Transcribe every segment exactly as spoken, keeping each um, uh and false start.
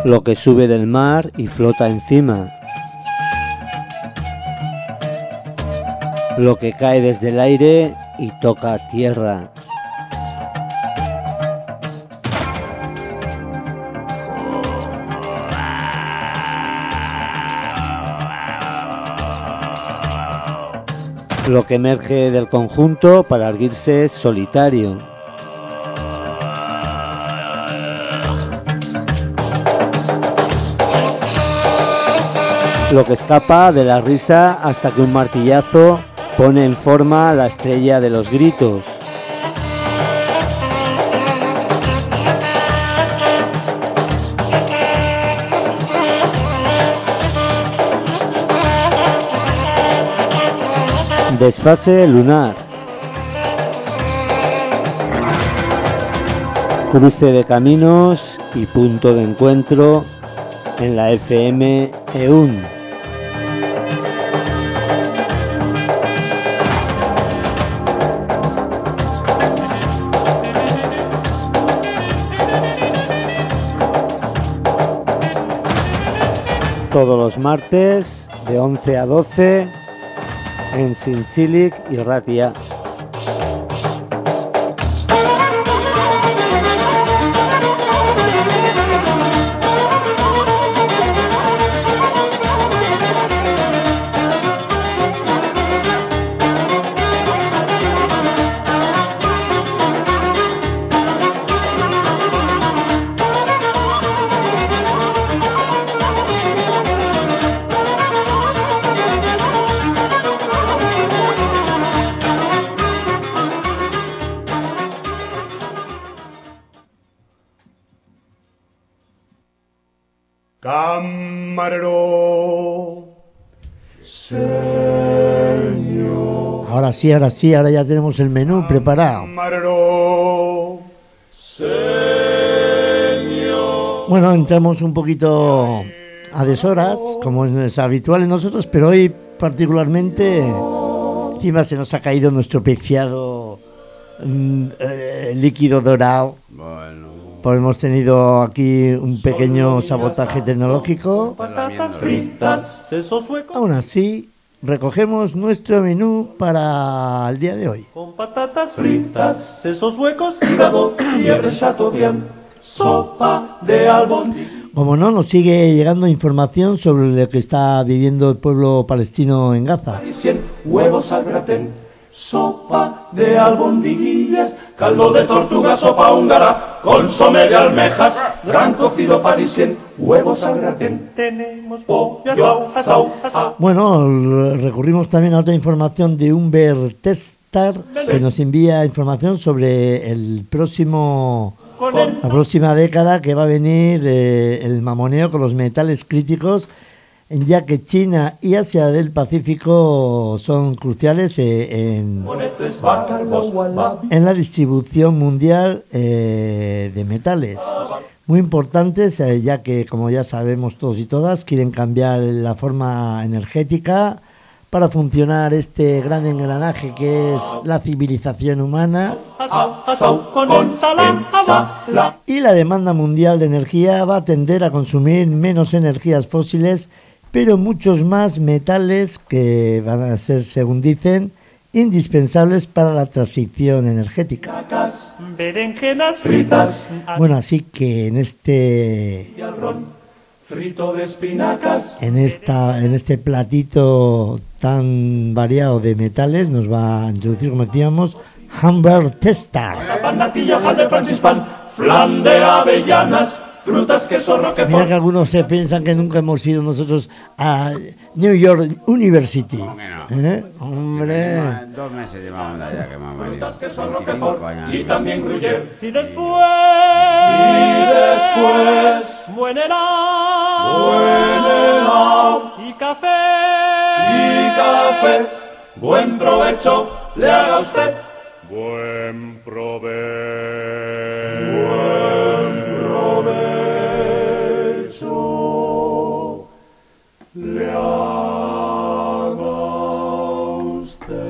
lo que sube del mar y flota encima, lo que cae desde el aire y toca tierra. Lo que emerge del conjunto para erguirse solitario. Lo que escapa de la risa hasta que un martillazo pone en forma la estrella de los gritos. Desfase lunar. Cruce de caminos y punto de encuentro en la F M E U N. Todos los martes de once a doce en Zintzilik y Ratia. Camarero, señor. Ahora sí, ahora sí, ahora ya tenemos el menú preparado. Camarero, señor. Bueno, entramos un poquito a deshoras, como es habitual en nosotros, pero hoy particularmente encima se nos ha caído nuestro preciado mm, eh, líquido dorado. Bueno. Pues hemos tenido aquí un pequeño sabotaje tecnológico. Patatas fritas, sesos huecos. Aún así, recogemos nuestro menú para el día de hoy. Con patatas fritas, sesos huecos, hígado, liebre chateaubriand, sopa de albóndiga. Como no, nos sigue llegando información sobre lo que está viviendo el pueblo palestino en Gaza. Parisien, huevos al gratén, sopa de albondiguillas, caldo de tortuga, sopa húngara, consomé de almejas, gran cocido parisien, huevos al gratén. Tenemos pollo asau, asau. Bueno, recurrimos también a otra información de Humber Testar, que nos envía información sobre el próximo, la próxima década que va a venir eh, el mamoneo con los metales críticos, ya que China y Asia del Pacífico son cruciales eh, en, en la distribución mundial eh, de metales. Muy importantes, eh, ya que, como ya sabemos todos y todas, quieren cambiar la forma energética para funcionar este gran engranaje que es la civilización humana. Y la demanda mundial de energía va a tender a consumir menos energías fósiles, pero muchos más metales que van a ser, según dicen, indispensables para la transición energética. Berenjenas fritas. Bueno, así que en este Frito de espinacas. en esta en este platito tan variado de metales nos va a introducir, como decíamos, Humber Testar. Pan natilla, hojal de francispan, flan de avellanas, frutas, queso, roquefort. Mira que algunos se piensan que nunca hemos ido nosotros a New York University. ¿Cómo que no? ¿Eh? Hombre. Sí, lleva- dos meses llevamos de allá que hemos venido. Frutas, queso, veinticinco roquefort años. y también gruyère. Y después, Y después, buen helado, buen helado y café, y café. Buen provecho le haga usted. buen provecho. Buen provecho le haga usted.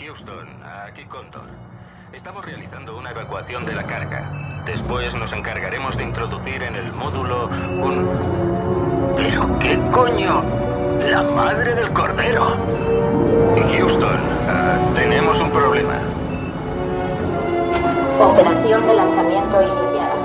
Houston, aquí Cóndor. Estamos realizando una evacuación de la carga. Después nos encargaremos de introducir en el módulo un... ¿Pero qué coño? ¡La madre del cordero! Houston, uh, tenemos un problema. Operación de lanzamiento iniciada.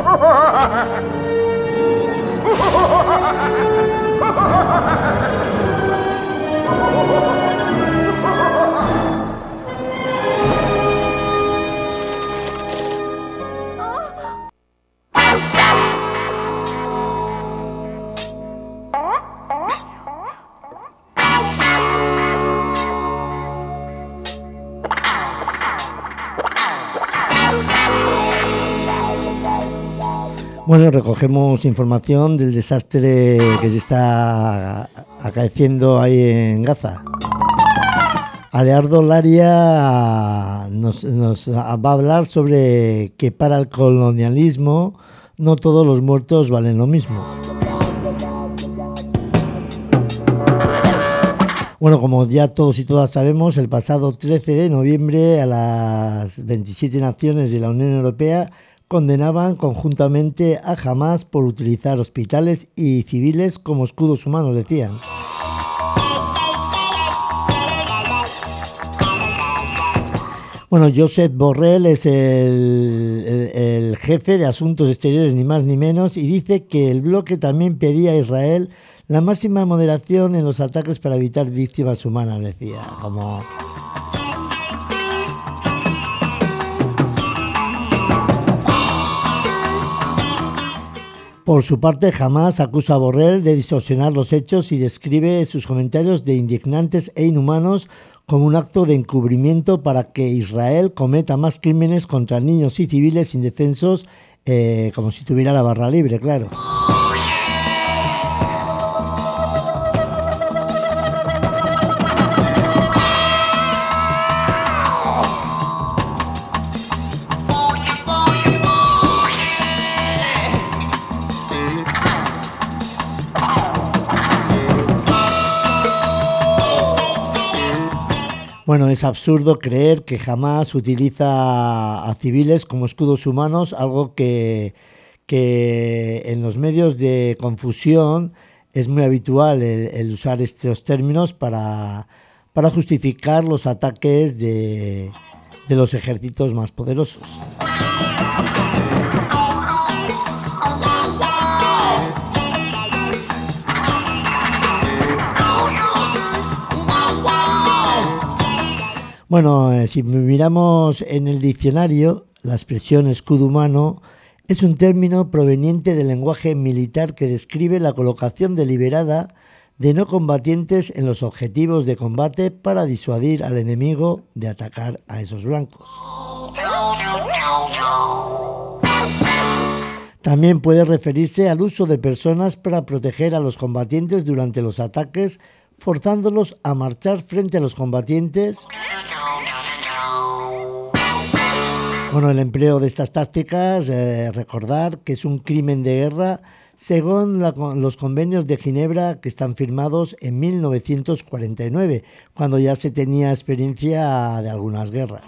Bueno, recogemos información del desastre que se está acaeciendo ahí en Gaza. Aleardo Laria nos, nos va a hablar sobre que para el colonialismo no todos los muertos valen lo mismo. Bueno, como ya todos y todas sabemos, el pasado trece de noviembre a las veintisiete naciones de la Unión Europea condenaban conjuntamente a Hamás por utilizar hospitales y civiles como escudos humanos, decían. Bueno, Josep Borrell es el, el, el jefe de Asuntos Exteriores, ni más ni menos, y dice que el bloque también pedía a Israel la máxima moderación en los ataques para evitar víctimas humanas, decía, como... Por su parte, Hamás acusa a Borrell de distorsionar los hechos y describe sus comentarios de indignantes e inhumanos como un acto de encubrimiento para que Israel cometa más crímenes contra niños y civiles indefensos, eh, como si tuviera la barra libre, claro. Bueno, es absurdo creer que Hamás utiliza a civiles como escudos humanos, algo que, que en los medios de confusión es muy habitual el, el usar estos términos para, para justificar los ataques de, de los ejércitos más poderosos. Bueno, eh, si miramos en el diccionario, la expresión escudo humano es un término proveniente del lenguaje militar que describe la colocación deliberada de no combatientes en los objetivos de combate para disuadir al enemigo de atacar a esos blancos. También puede referirse al uso de personas para proteger a los combatientes durante los ataques, forzándolos a marchar frente a los combatientes. Bueno, el empleo de estas tácticas, eh, recordar que es un crimen de guerra según la, los convenios de Ginebra que están firmados en mil novecientos cuarenta y nueve, cuando ya se tenía experiencia de algunas guerras.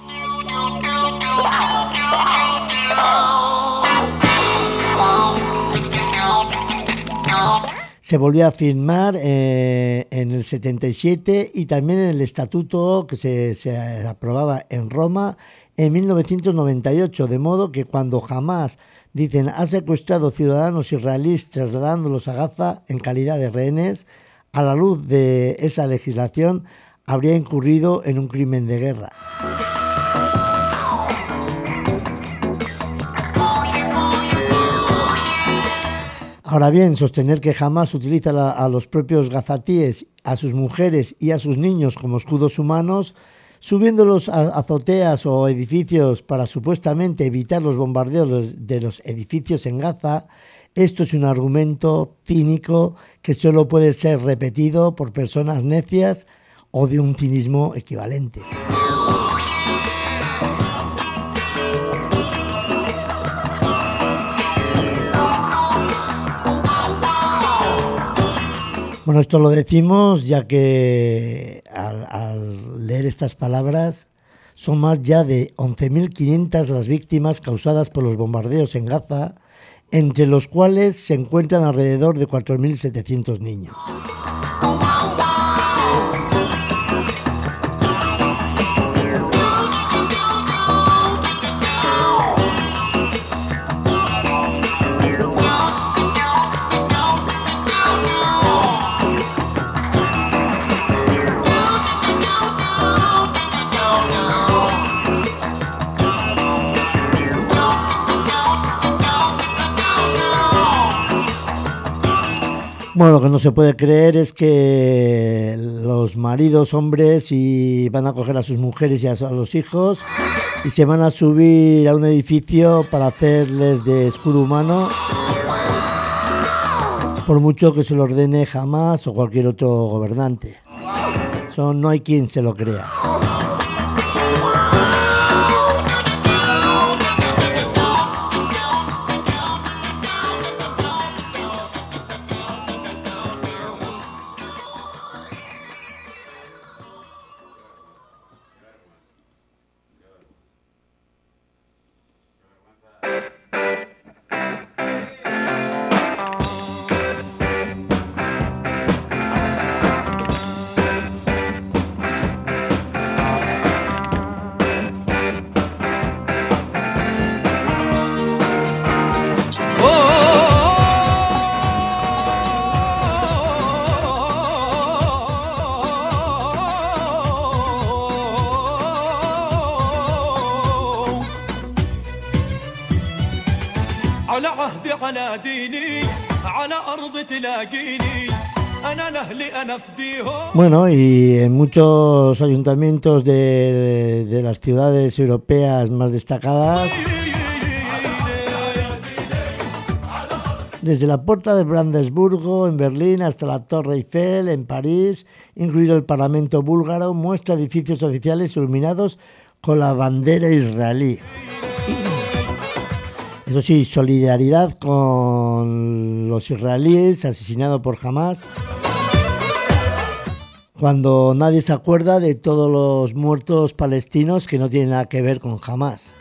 Se volvió a firmar eh, en el setenta y siete y también en el estatuto que se, se aprobaba en Roma en mil novecientos noventa y ocho, de modo que cuando Hamás, dicen, ha secuestrado ciudadanos israelíes trasladándolos a Gaza en calidad de rehenes, a la luz de esa legislación habría incurrido en un crimen de guerra. Ahora bien, sostener que Hamás utiliza la, a los propios gazatíes, a sus mujeres y a sus niños como escudos humanos, subiéndolos a azoteas o edificios para supuestamente evitar los bombardeos de los edificios en Gaza, esto es un argumento cínico que solo puede ser repetido por personas necias o de un cinismo equivalente. Bueno, esto lo decimos ya que al, al leer estas palabras son más ya de once mil quinientas las víctimas causadas por los bombardeos en Gaza, entre los cuales se encuentran alrededor de cuatro mil setecientos niños. Bueno, lo que no se puede creer es que los maridos, hombres, y van a coger a sus mujeres y a los hijos y se van a subir a un edificio para hacerles de escudo humano, por mucho que se lo ordene Hamás o cualquier otro gobernante. Eso no hay quien se lo crea. Bueno, y en muchos ayuntamientos de, de las ciudades europeas más destacadas, desde la Puerta de Brandeburgo en Berlín hasta la Torre Eiffel en París, incluido el Parlamento búlgaro, muestra edificios oficiales iluminados con la bandera israelí. Eso sí, solidaridad con los israelíes asesinados por Hamás, cuando nadie se acuerda de todos los muertos palestinos que no tienen nada que ver con Hamás.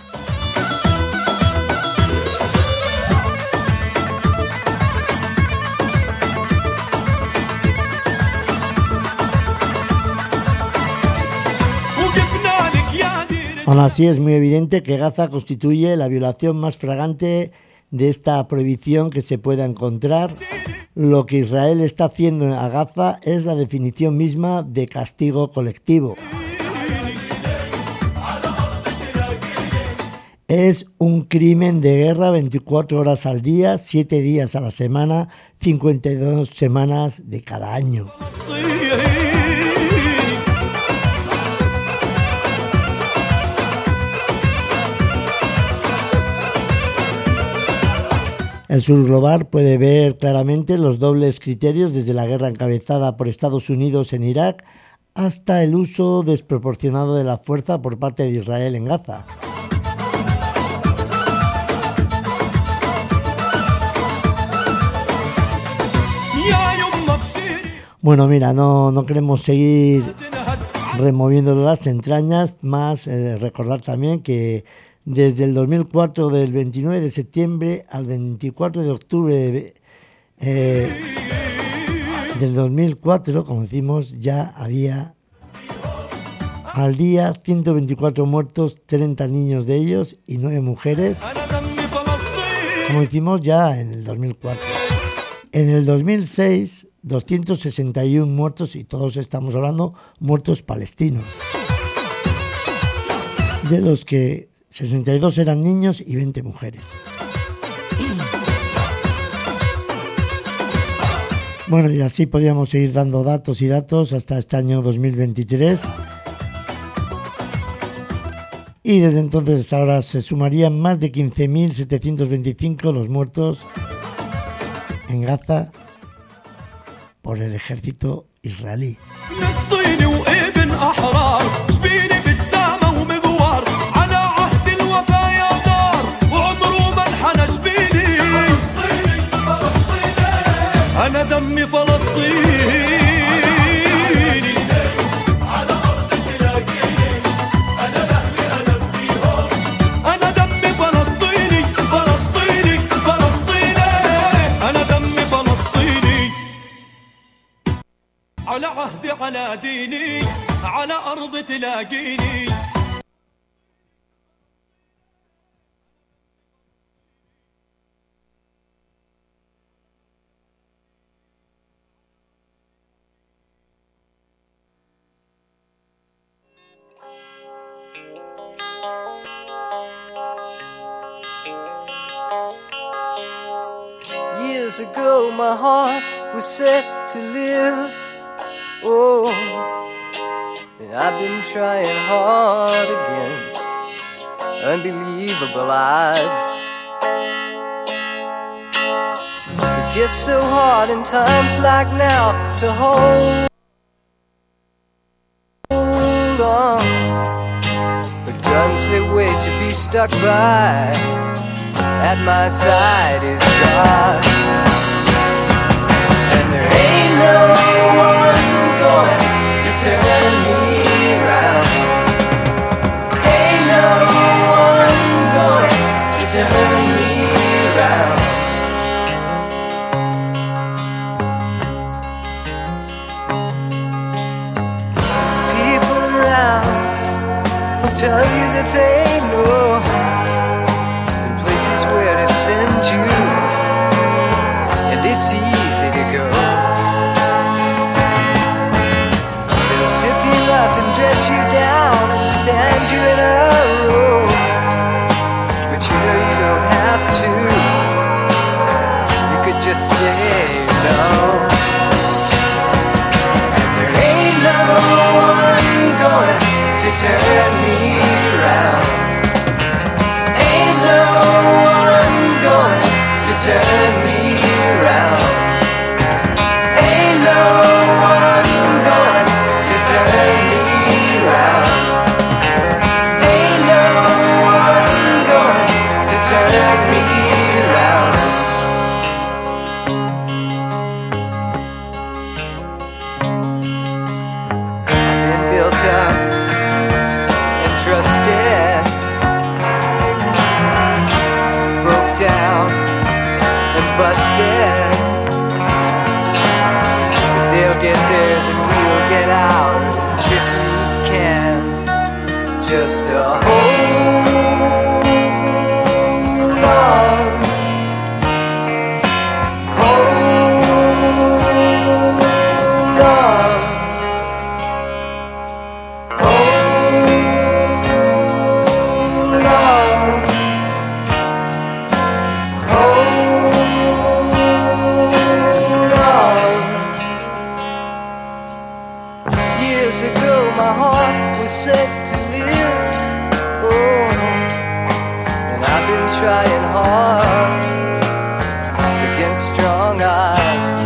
Aún así, es muy evidente que Gaza constituye la violación más flagrante de esta prohibición que se pueda encontrar. Lo que Israel está haciendo a Gaza es la definición misma de castigo colectivo. Es un crimen de guerra veinticuatro horas al día, siete días a la semana, cincuenta y dos semanas de cada año. El Sur Global puede ver claramente los dobles criterios desde la guerra encabezada por Estados Unidos en Irak hasta el uso desproporcionado de la fuerza por parte de Israel en Gaza. Bueno, mira, no, no queremos seguir removiendo las entrañas, más eh, recordar también que desde el dos mil cuatro, del veintinueve de septiembre al veinticuatro de octubre eh, del dos mil cuatro, como decimos, ya había al día ciento veinticuatro muertos, treinta niños de ellos y nueve mujeres, como decimos ya en el dos mil cuatro. En el dos mil seis, doscientos sesenta y uno muertos, y todos estamos hablando muertos palestinos, de los que sesenta y dos eran niños y veinte mujeres. Bueno, y así podríamos seguir dando datos y datos hasta este año dos mil veintitrés. Y desde entonces ahora se sumarían más de quince mil setecientos veinticinco los muertos en Gaza por el ejército israelí. أنا دمي فلسطيني على أرض تلاقيني أنا على عهدي على ديني على أرض تلاقيني. Years ago my heart was set to live. Oh, and I've been trying hard against unbelievable odds. It gets so hard in times like now to hold on. But guns they wait to be stuck by. At my side is God. And there ain't no one going to turn me around. Ain't no one going to turn me around. There's people around who tell you that they know where to send you, and it's easy to go. They'll sip you up and dress you down and stand you in a row, but you know you don't have to. You could just say no. And there ain't no one going to turn me around. Ain't no one going to turn me around. Ain't no one going to turn me around. Ain't no one going to turn me around. I've been built up and trusted, down and busted. But they'll get theirs and we'll get ours if we can. Just a hold on, hold on, hold on. Years ago my heart was set to live. Oh, and I've been trying hard against strong odds.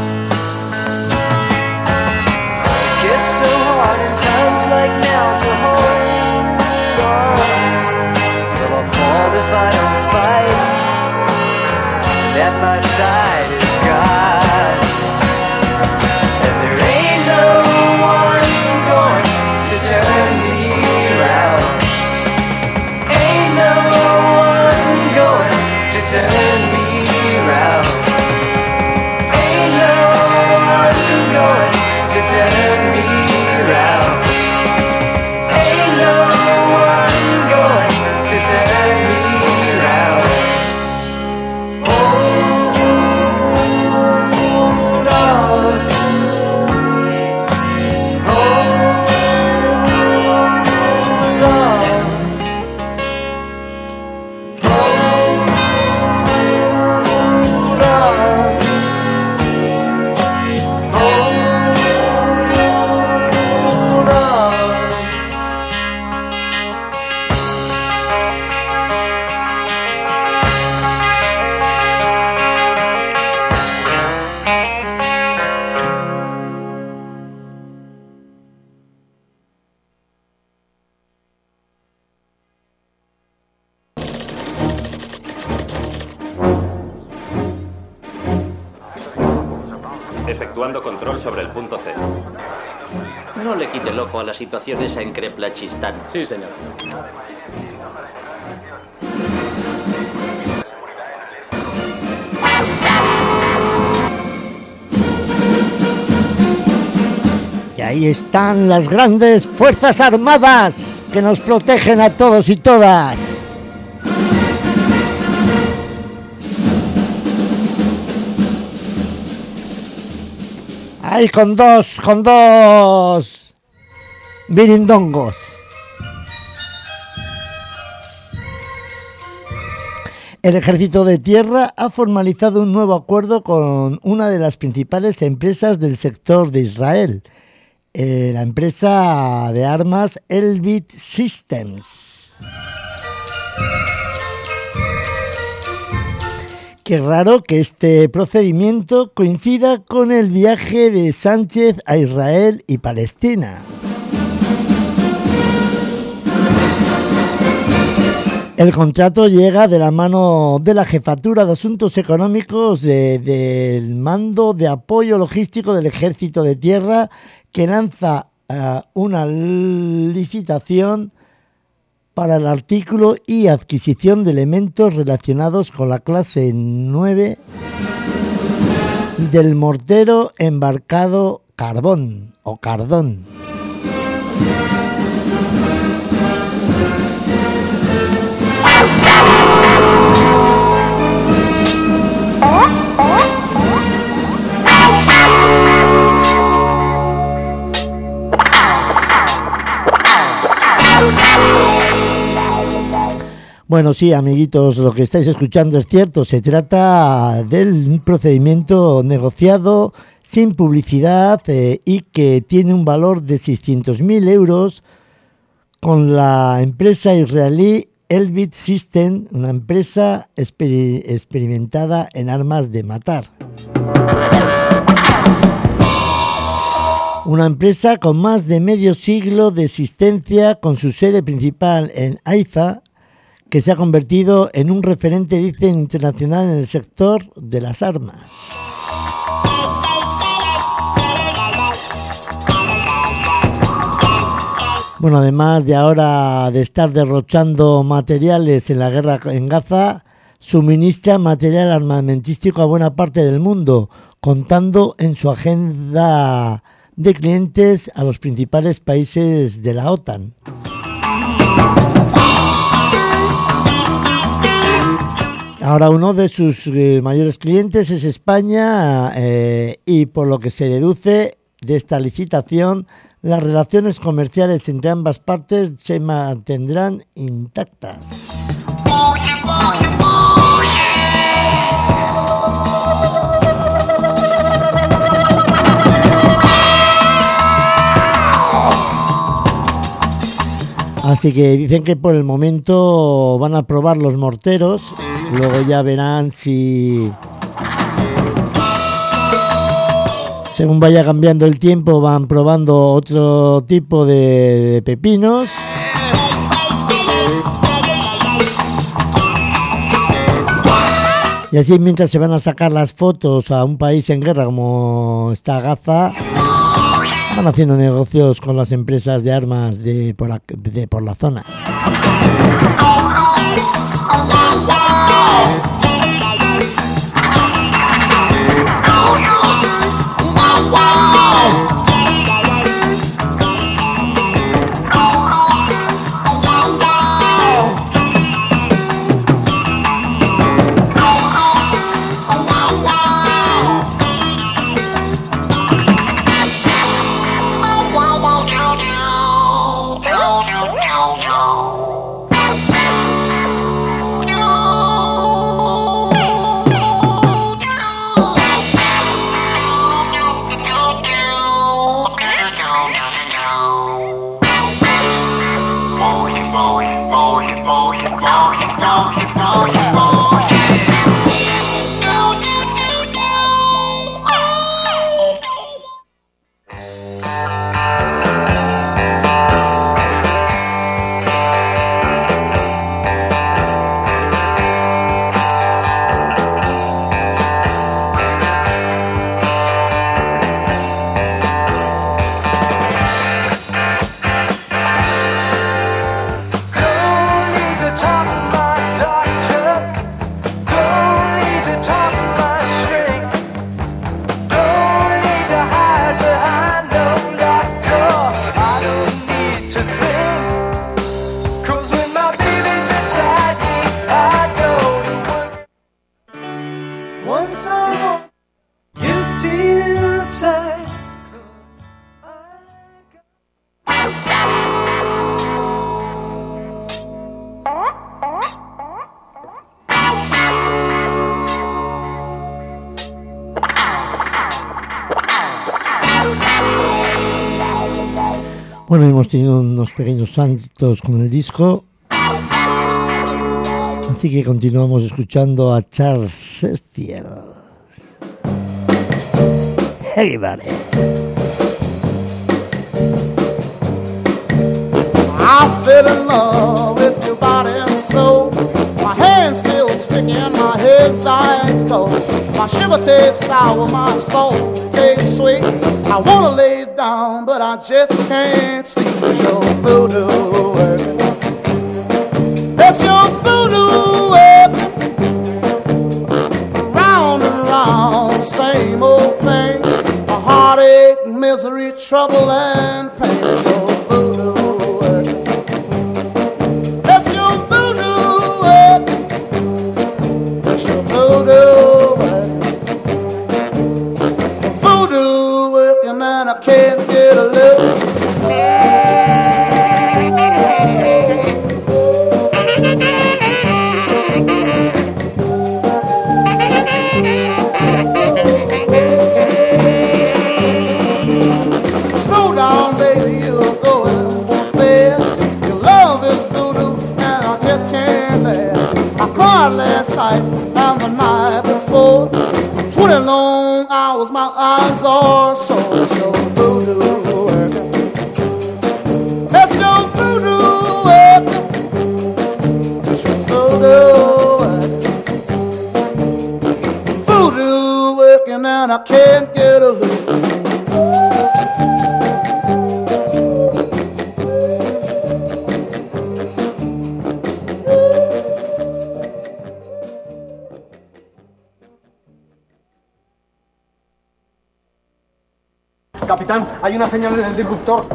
It gets so hard in times like now to hold on. Will I fall if I don't fight? And at my side is God. And there ain't no one going to turn me around. Ain't no one going to turn me around. Ain't no one going to turn me around. Ain't no one going to turn me around. Hold on. Efectuando control sobre el punto C. No le quite el ojo a la situación esa en Kreplachistán. Sí, señor. ahí están las grandes fuerzas armadas que nos protegen a todos y todas. Ahí con dos, con dos birindongos. El Ejército de Tierra ha formalizado un nuevo acuerdo con una de las principales empresas del sector de Israel, eh, la empresa de armas Elbit Systems. Qué raro que este procedimiento coincida con el viaje de Sánchez a Israel y Palestina. El contrato llega de la mano de la Jefatura de Asuntos Económicos de, del Mando de Apoyo Logístico del Ejército de Tierra, que lanza uh, una licitación para el artículo y adquisición de elementos relacionados con la clase nueve del mortero embarcado Carbón o Cardón. Bueno, sí, amiguitos, lo que estáis escuchando es cierto. Se trata del procedimiento negociado sin publicidad eh, y que tiene un valor de seiscientos mil euros con la empresa israelí Elbit Systems, una empresa exper- experimentada en armas de matar. Una empresa con más de medio siglo de existencia, con su sede principal en Haifa, que se ha convertido en un referente, dicen, internacional en el sector de las armas. Bueno, además de ahora de estar derrochando materiales en la guerra en Gaza, suministra material armamentístico a buena parte del mundo, contando en su agenda de clientes a los principales países de la OTAN. Ahora uno de sus eh, mayores clientes es España eh, y por lo que se deduce de esta licitación, las relaciones comerciales entre ambas partes se mantendrán intactas. Así que dicen que por el momento van a probar los morteros, luego ya verán si, según vaya cambiando el tiempo, van probando otro tipo de, de pepinos. Y así, mientras se van a sacar las fotos a un país en guerra como está Gaza, van haciendo negocios con las empresas de armas de por la, de por la zona. Bueno, hemos tenido unos pequeños saltos con el disco, así que continuamos escuchando a Charles Hetfield. Everybody. I fell in love with your body and soul. My hands still sticky and my head's ice cold. My shiver tastes sour, my soul tastes sweet. I wanna lay down, but I just can't sleep. It's your voodoo working. It's your voodoo working. Round and round, same old thing. A heartache, misery, trouble, and pain. It's your voodoo working. It's your voodoo working. It's your voodoo working. Voodoo working, and I can't get a look. Slow down, baby, you're going too fast. Your love is voodoo, and I just can't bear. I cried last night and the night before. Twenty long hours, my eyes are sore. It's your voodoo working. It's your voodoo working. It's your voodoo working. Voodoo working, and I can't get a look. Capitán, hay una señal en el disruptor.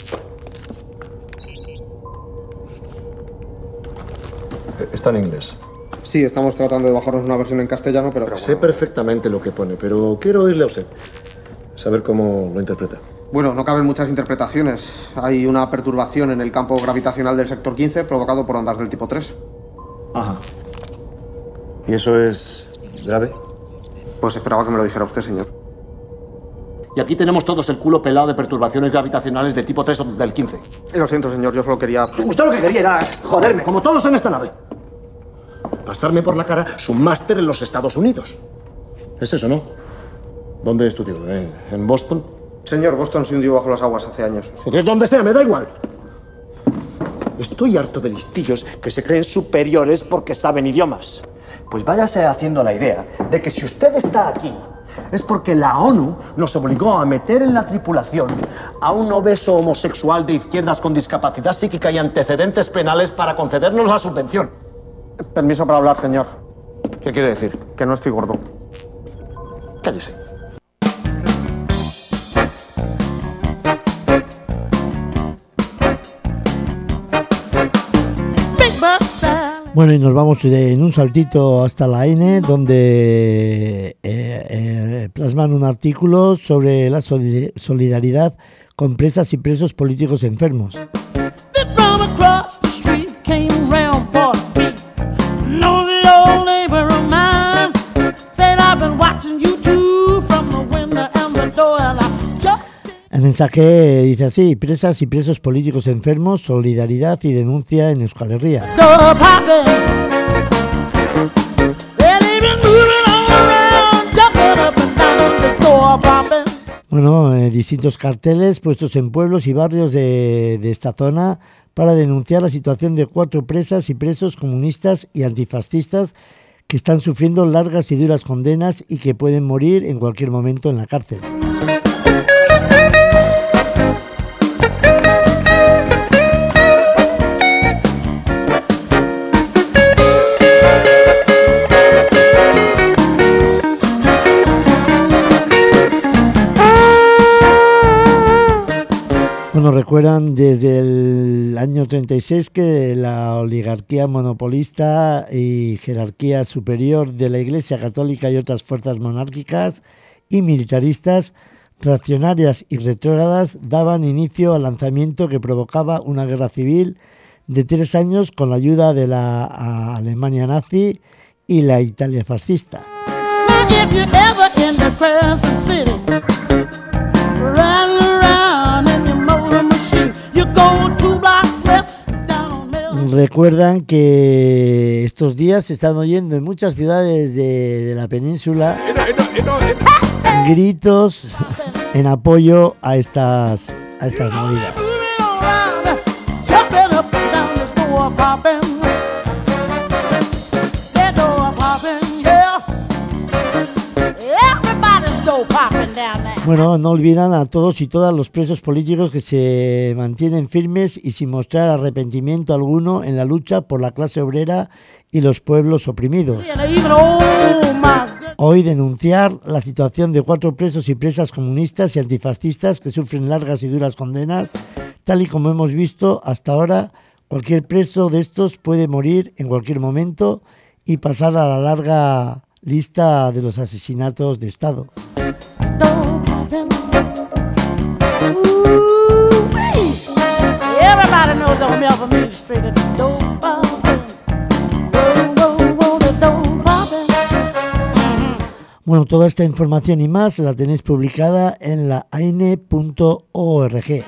Está en inglés. Sí, estamos tratando de bajarnos una versión en castellano, pero... Sé perfectamente lo que pone, pero quiero oírle a usted. Saber cómo lo interpreta. Bueno, no caben muchas interpretaciones. Hay una perturbación en el campo gravitacional del sector quince provocado por ondas del tipo tres. Ajá. ¿Y eso es grave? Pues esperaba que me lo dijera usted, señor. Y aquí tenemos todos el culo pelado de perturbaciones gravitacionales de tipo tres o del quince. Lo siento, señor, yo solo quería... Usted lo que quería era joderme, como todos en esta nave. Pasarme por la cara su máster en los Estados Unidos. Es eso, ¿no? ¿Dónde es tu tío? ¿En, en Boston? Señor, Boston se hundió bajo las aguas hace años. Donde sea, me da igual. Estoy harto de listillos que se creen superiores porque saben idiomas. Pues váyase haciendo la idea de que si usted está aquí es porque la ONU nos obligó a meter en la tripulación a un obeso homosexual de izquierdas con discapacidad psíquica y antecedentes penales para concedernos la subvención. Permiso para hablar, señor. ¿Qué quiere decir? Que no estoy gordo. Cállese. Bueno, y nos vamos de, en un saltito hasta la N, donde eh, eh, plasman un artículo sobre la solidaridad con presas y presos políticos enfermos. El mensaje dice así: presas y presos políticos enfermos, solidaridad y denuncia en Euskal Herria. Bueno, eh, distintos carteles puestos en pueblos y barrios de, de esta zona para denunciar la situación de cuatro presas y presos comunistas y antifascistas que están sufriendo largas y duras condenas y que pueden morir en cualquier momento en la cárcel. Bueno, recuerdan desde el año treinta y seis que la oligarquía monopolista y jerarquía superior de la Iglesia Católica y otras fuerzas monárquicas y militaristas, reaccionarias y retrógradas, daban inicio al lanzamiento que provocaba una guerra civil de tres años con la ayuda de la Alemania nazi y la Italia fascista. recuerdan que estos días se están oyendo en muchas ciudades de, de la península gritos en apoyo a estas, a estas movidas. Bueno, no olvidan a todos y todas los presos políticos que se mantienen firmes y sin mostrar arrepentimiento alguno en la lucha por la clase obrera y los pueblos oprimidos. Hoy denunciar la situación de cuatro presos y presas comunistas y antifascistas que sufren largas y duras condenas. Tal y como hemos visto hasta ahora, cualquier preso de estos puede morir en cualquier momento y pasar a la larga lista de los asesinatos de Estado. Bueno, toda esta información y más la tenéis publicada en la aine punto org.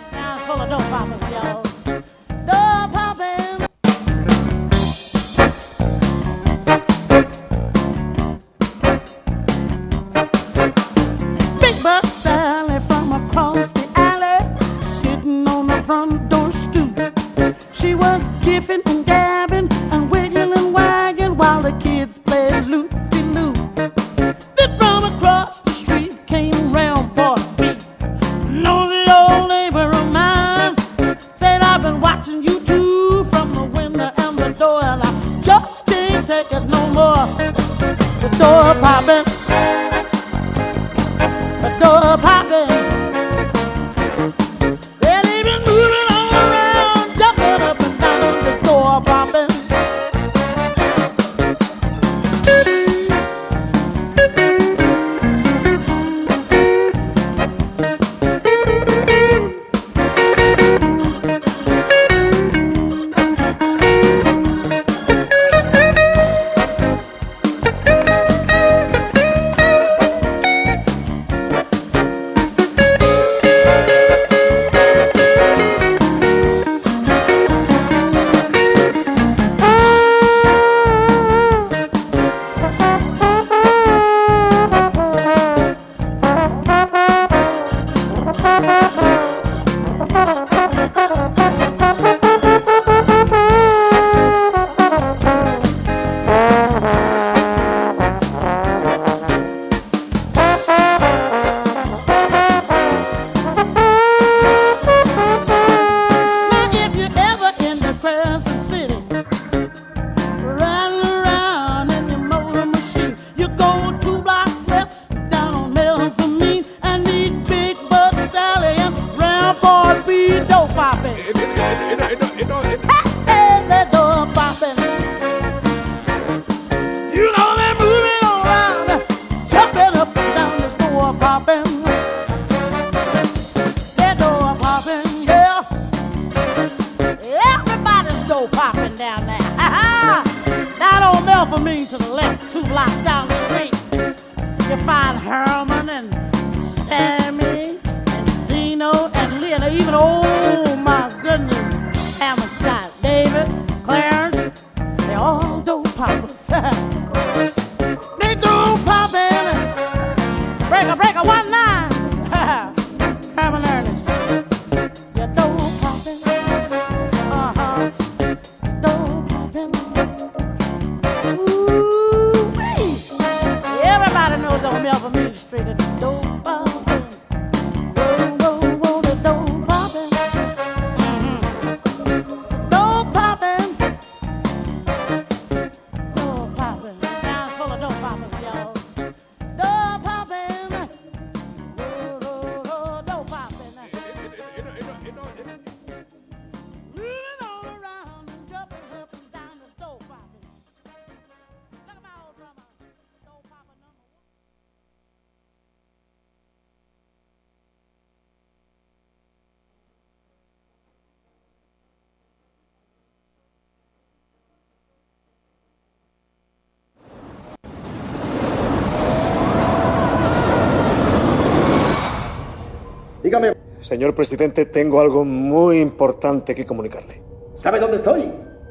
Dígame. Señor presidente, tengo algo muy importante que comunicarle. ¿Sabe dónde estoy?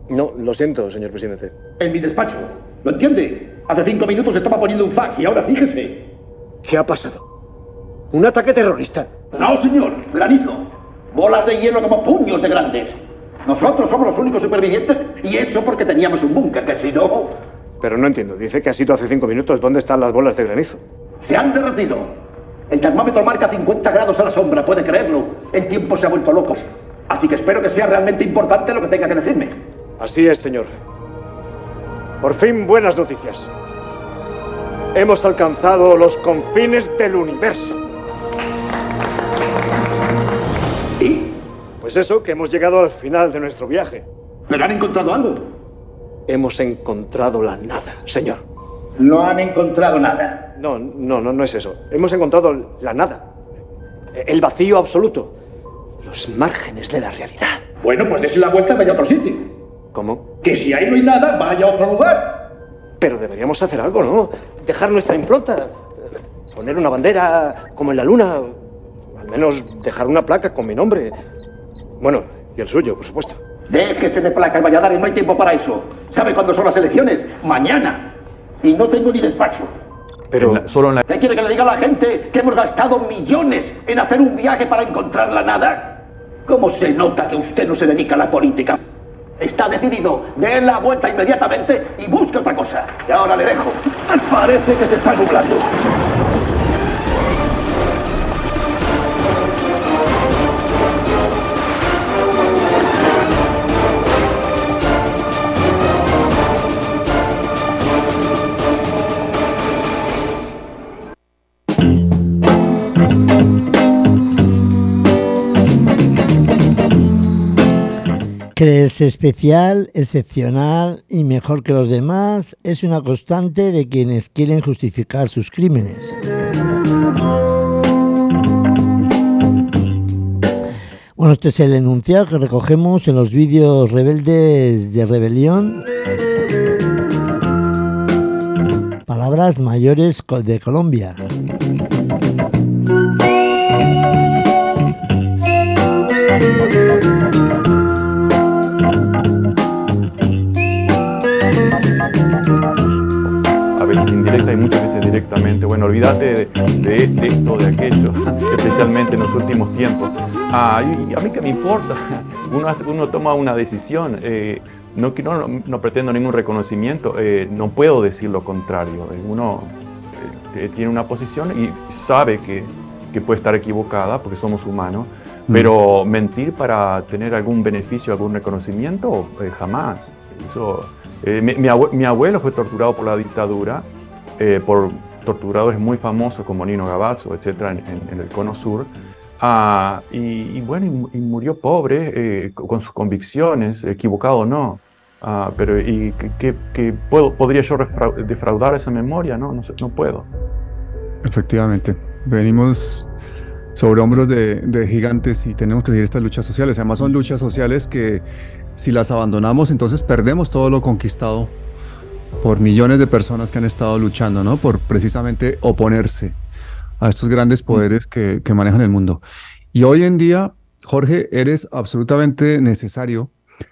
No, lo siento, señor presidente. En mi despacho. ¿Lo entiende? Hace cinco minutos estaba poniendo un fax y ahora fíjese. ¿Qué ha pasado? ¿Un ataque terrorista? No, señor. Granizo. Bolas de hielo como puños de grandes. Nosotros somos los únicos supervivientes y eso porque teníamos un búnker, que si no... Pero no entiendo. Dice que ha sido hace cinco minutos. ¿Dónde están las bolas de granizo? Se han derretido. El termómetro marca cincuenta grados a la sombra, puede creerlo. El tiempo se ha vuelto loco. Así que espero que sea realmente importante lo que tenga que decirme. Así es, señor. Por fin, buenas noticias. Hemos alcanzado los confines del universo. ¿Y? Pues eso, que hemos llegado al final de nuestro viaje. ¿Pero han encontrado algo? Hemos encontrado la nada, señor. No han encontrado nada. No, no, no, no es eso. Hemos encontrado la nada. El vacío absoluto. Los márgenes de la realidad. Bueno, pues dése la vuelta y vaya a otro sitio. ¿Cómo? Que si ahí no hay nada, vaya a otro lugar. Pero deberíamos hacer algo, ¿no? Dejar nuestra impronta. Poner una bandera como en la luna. Al menos dejar una placa con mi nombre. Bueno, y el suyo, por supuesto. Déjese de placas, Valladares, no hay tiempo para eso. ¿Sabe cuándo son las elecciones? Mañana. Y no tengo ni despacho. Pero... En la, solo en la... ¿Qué quiere que le diga a la gente que hemos gastado millones en hacer un viaje para encontrar la nada? ¿Cómo se nota que usted no se dedica a la política? Está decidido, dé la vuelta inmediatamente y busque otra cosa. Y ahora le dejo. Parece que se está nublando. Creerse especial, excepcional y mejor que los demás es una constante de quienes quieren justificar sus crímenes. Bueno, este es el enunciado que recogemos en los vídeos rebeldes de rebelión. Palabras mayores de Colombia. A veces indirecta y muchas veces directamente. Bueno, olvídate de, de, de esto, de aquello, especialmente en los últimos tiempos. Ah, y, y a mí qué me importa, uno, hace, uno toma una decisión, eh, no, no, no pretendo ningún reconocimiento, eh, no puedo decir lo contrario. Uno eh, tiene una posición y sabe que, que puede estar equivocada porque somos humanos, mm. pero mentir para tener algún beneficio, algún reconocimiento, eh, jamás. Eso, eh, mi, mi, abue, mi abuelo fue torturado por la dictadura, eh, por torturadores muy famosos como Nino Gavazzo, etcétera, en, en, en el Cono Sur. Ah, y, y bueno, y, y murió pobre, eh, con sus convicciones, equivocado o no. Ah, pero ¿y qué, qué puedo, podría yo defraudar esa memoria? No, no, no puedo. Efectivamente, venimos sobre hombros de, de gigantes y tenemos que seguir estas luchas sociales. Además son luchas sociales que si las abandonamos, entonces perdemos todo lo conquistado por millones de personas que han estado luchando, ¿no? Por precisamente oponerse a estos grandes poderes que, que manejan el mundo. Y hoy en día, Jorge, eres absolutamente necesario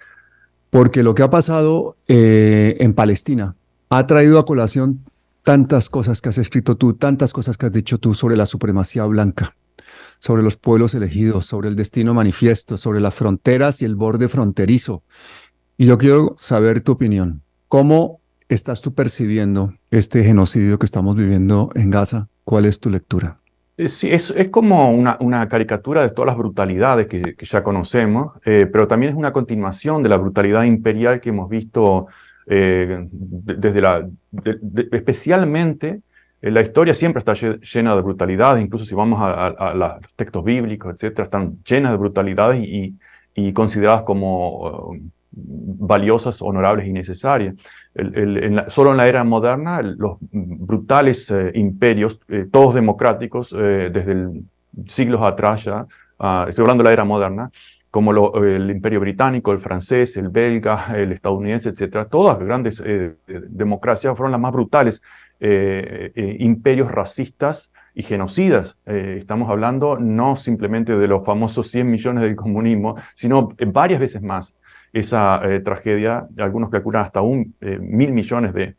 porque lo que ha pasado eh, en Palestina ha traído a colación tantas cosas que has escrito tú, tantas cosas que has dicho tú sobre la supremacía blanca, sobre los pueblos elegidos, sobre el destino manifiesto, sobre las fronteras y el borde fronterizo. Y yo quiero saber tu opinión. ¿Cómo estás tú percibiendo este genocidio que estamos viviendo en Gaza? ¿Cuál es tu lectura? Sí, es, es como una, una caricatura de todas las brutalidades que, que ya conocemos, eh, pero también es una continuación de la brutalidad imperial que hemos visto eh, desde la... De, de, especialmente, eh, la historia siempre está llena de brutalidades, incluso si vamos a, a, a los textos bíblicos, etcétera, están llenas de brutalidades y, y consideradas como uh, valiosas, honorables y necesarias. El, el, en la, solo en la era moderna, el, los brutales eh, imperios, eh, todos democráticos, eh, desde el, siglos atrás ya, uh, estoy hablando de la era moderna, como lo, el imperio británico, el francés, el belga, el estadounidense, etcétera, todas las grandes eh, democracias fueron las más brutales, eh, eh, imperios racistas y genocidas. Eh, estamos hablando no simplemente de los famosos cien millones del comunismo, sino eh, varias veces más. esa eh, tragedia. Algunos calculan hasta un eh, mil millones de,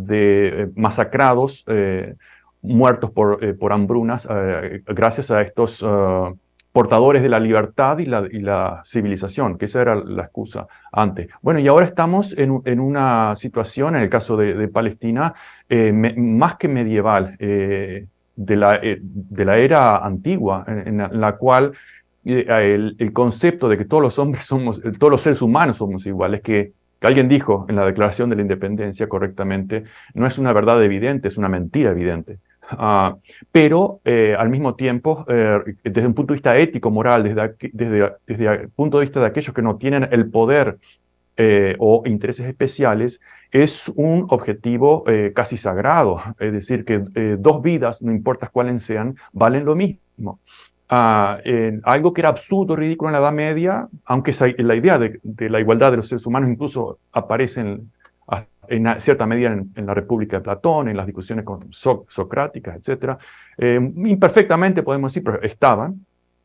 de eh, masacrados, eh, muertos por, eh, por hambrunas, eh, gracias a estos uh, portadores de la libertad y la, y la civilización, que esa era la excusa antes. Bueno, y ahora estamos en, en una situación, en el caso de, de Palestina, eh, me, más que medieval, eh, de, la, eh, de la era antigua, en, en, la, en la cual eh, el, el concepto de que todos los hombres somos, todos los seres humanos somos iguales, que que alguien dijo en la Declaración de la Independencia correctamente, no es una verdad evidente, es una mentira evidente. Uh, pero eh, al mismo tiempo, eh, desde un punto de vista ético, moral, desde, desde, desde el punto de vista de aquellos que no tienen el poder eh, o intereses especiales, es un objetivo eh, casi sagrado. Es decir, que eh, dos vidas, no importa cuáles sean, valen lo mismo. Uh, eh, algo que era absurdo, ridículo en la Edad Media, aunque esa, la idea de, de la igualdad de los seres humanos incluso aparece en, en cierta medida en, en la República de Platón, en las discusiones con so, socráticas, etcétera. Eh, imperfectamente podemos decir, pero estaban.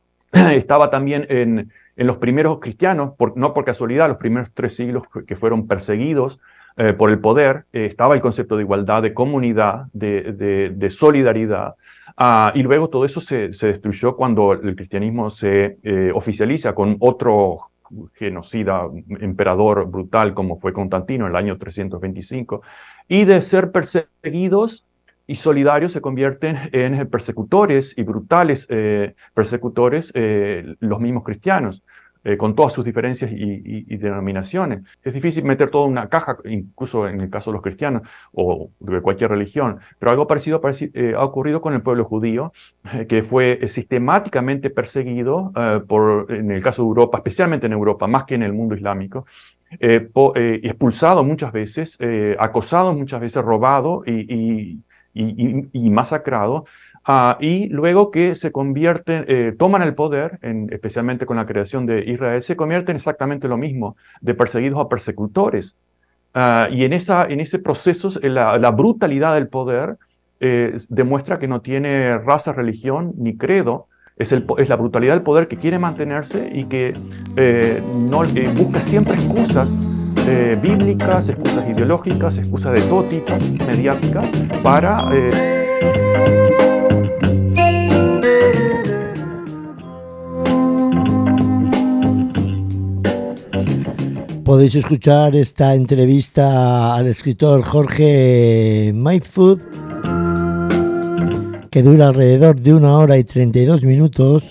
Estaba también en, en los primeros cristianos, por, no por casualidad, los primeros tres siglos que fueron perseguidos eh, por el poder, eh, estaba el concepto de igualdad, de comunidad, de, de, de solidaridad. Uh, y luego todo eso se, se destruyó cuando el cristianismo se eh, oficializa con otro genocida, emperador brutal como fue Constantino en el año trescientos veinticinco. Y de ser perseguidos y solidarios se convierten en persecutores y brutales eh, persecutores eh, los mismos cristianos. Eh, con todas sus diferencias y, y, y denominaciones. Es difícil meter todo en una caja, incluso en el caso de los cristianos o de cualquier religión, pero algo parecido eh, ha ocurrido con el pueblo judío, eh, que fue sistemáticamente perseguido eh, por, en el caso de Europa, especialmente en Europa, más que en el mundo islámico, eh, po, eh, expulsado muchas veces, eh, acosado muchas veces, robado y, y, y, y masacrado. Uh, y luego que se convierten, eh, toman el poder, en, especialmente con la creación de Israel, se convierten exactamente lo mismo, de perseguidos a persecutores. Uh, y en, esa, en ese proceso, la, la brutalidad del poder eh, demuestra que no tiene raza, religión ni credo. Es, el, es la brutalidad del poder que quiere mantenerse y que eh, no, eh, busca siempre excusas eh, bíblicas, excusas ideológicas, excusas de todo tipo, mediáticas, para... Eh, Podéis escuchar esta entrevista al escritor Jorge Mayfood, que dura alrededor de una hora y treinta y dos minutos.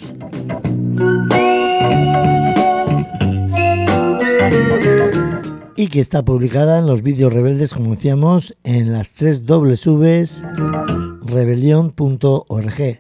Y que está publicada en los vídeos rebeldes, como decíamos, en las tres dobles u's rebelión punto org. Eh,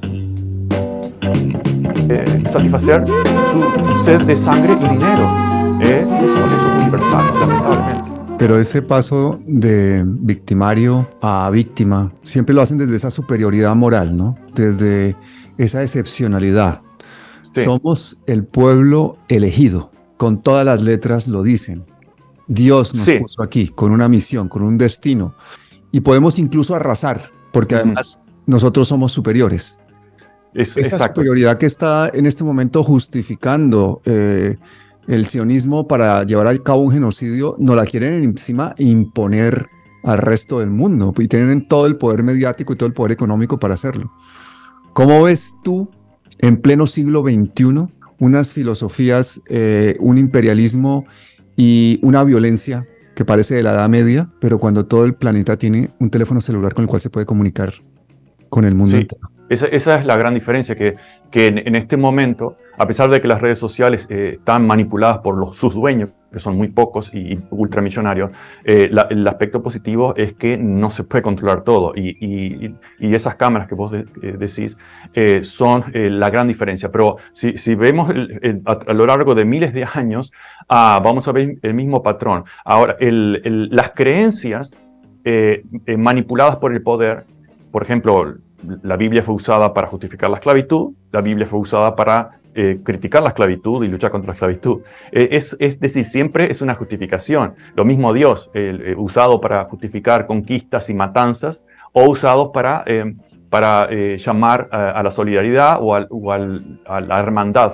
satisfacer su sed de sangre y dinero. Eh, eso, eso es universal, lamentablemente. Pero ese paso de victimario a víctima siempre lo hacen desde esa superioridad moral, ¿no? Desde esa excepcionalidad. Sí. Somos el pueblo elegido, con todas las letras lo dicen. Dios nos sí. puso aquí con una misión, con un destino, y podemos incluso arrasar, porque uh-huh. además nosotros somos superiores. Es, Esa exacto. superioridad que está en este momento justificando eh, el sionismo para llevar a cabo un genocidio, nos la quieren encima imponer al resto del mundo y tienen todo el poder mediático y todo el poder económico para hacerlo. ¿Cómo ves tú en pleno siglo veintiuno unas filosofías, eh, un imperialismo y una violencia que parece de la Edad Media, pero cuando todo el planeta tiene un teléfono celular con el cual se puede comunicar con el mundo sí. entero? Esa, esa es la gran diferencia, que, que en, en este momento, a pesar de que las redes sociales eh, están manipuladas por los, sus dueños, que son muy pocos y, y ultramillonarios, eh, la, el aspecto positivo es que no se puede controlar todo. Y, y, y esas cámaras que vos de, eh, decís eh, son eh, la gran diferencia. Pero si, si vemos el, el, a, a lo largo de miles de años, ah, vamos a ver el mismo patrón. Ahora, el, el, las creencias eh, eh, manipuladas por el poder, por ejemplo, la Biblia fue usada para justificar la esclavitud, la Biblia fue usada para eh, criticar la esclavitud y luchar contra la esclavitud. Eh, es, es decir, siempre es una justificación. Lo mismo Dios, eh, eh, usado para justificar conquistas y matanzas, o usado para, eh, para eh, llamar a, a la solidaridad o, al, o al, a la hermandad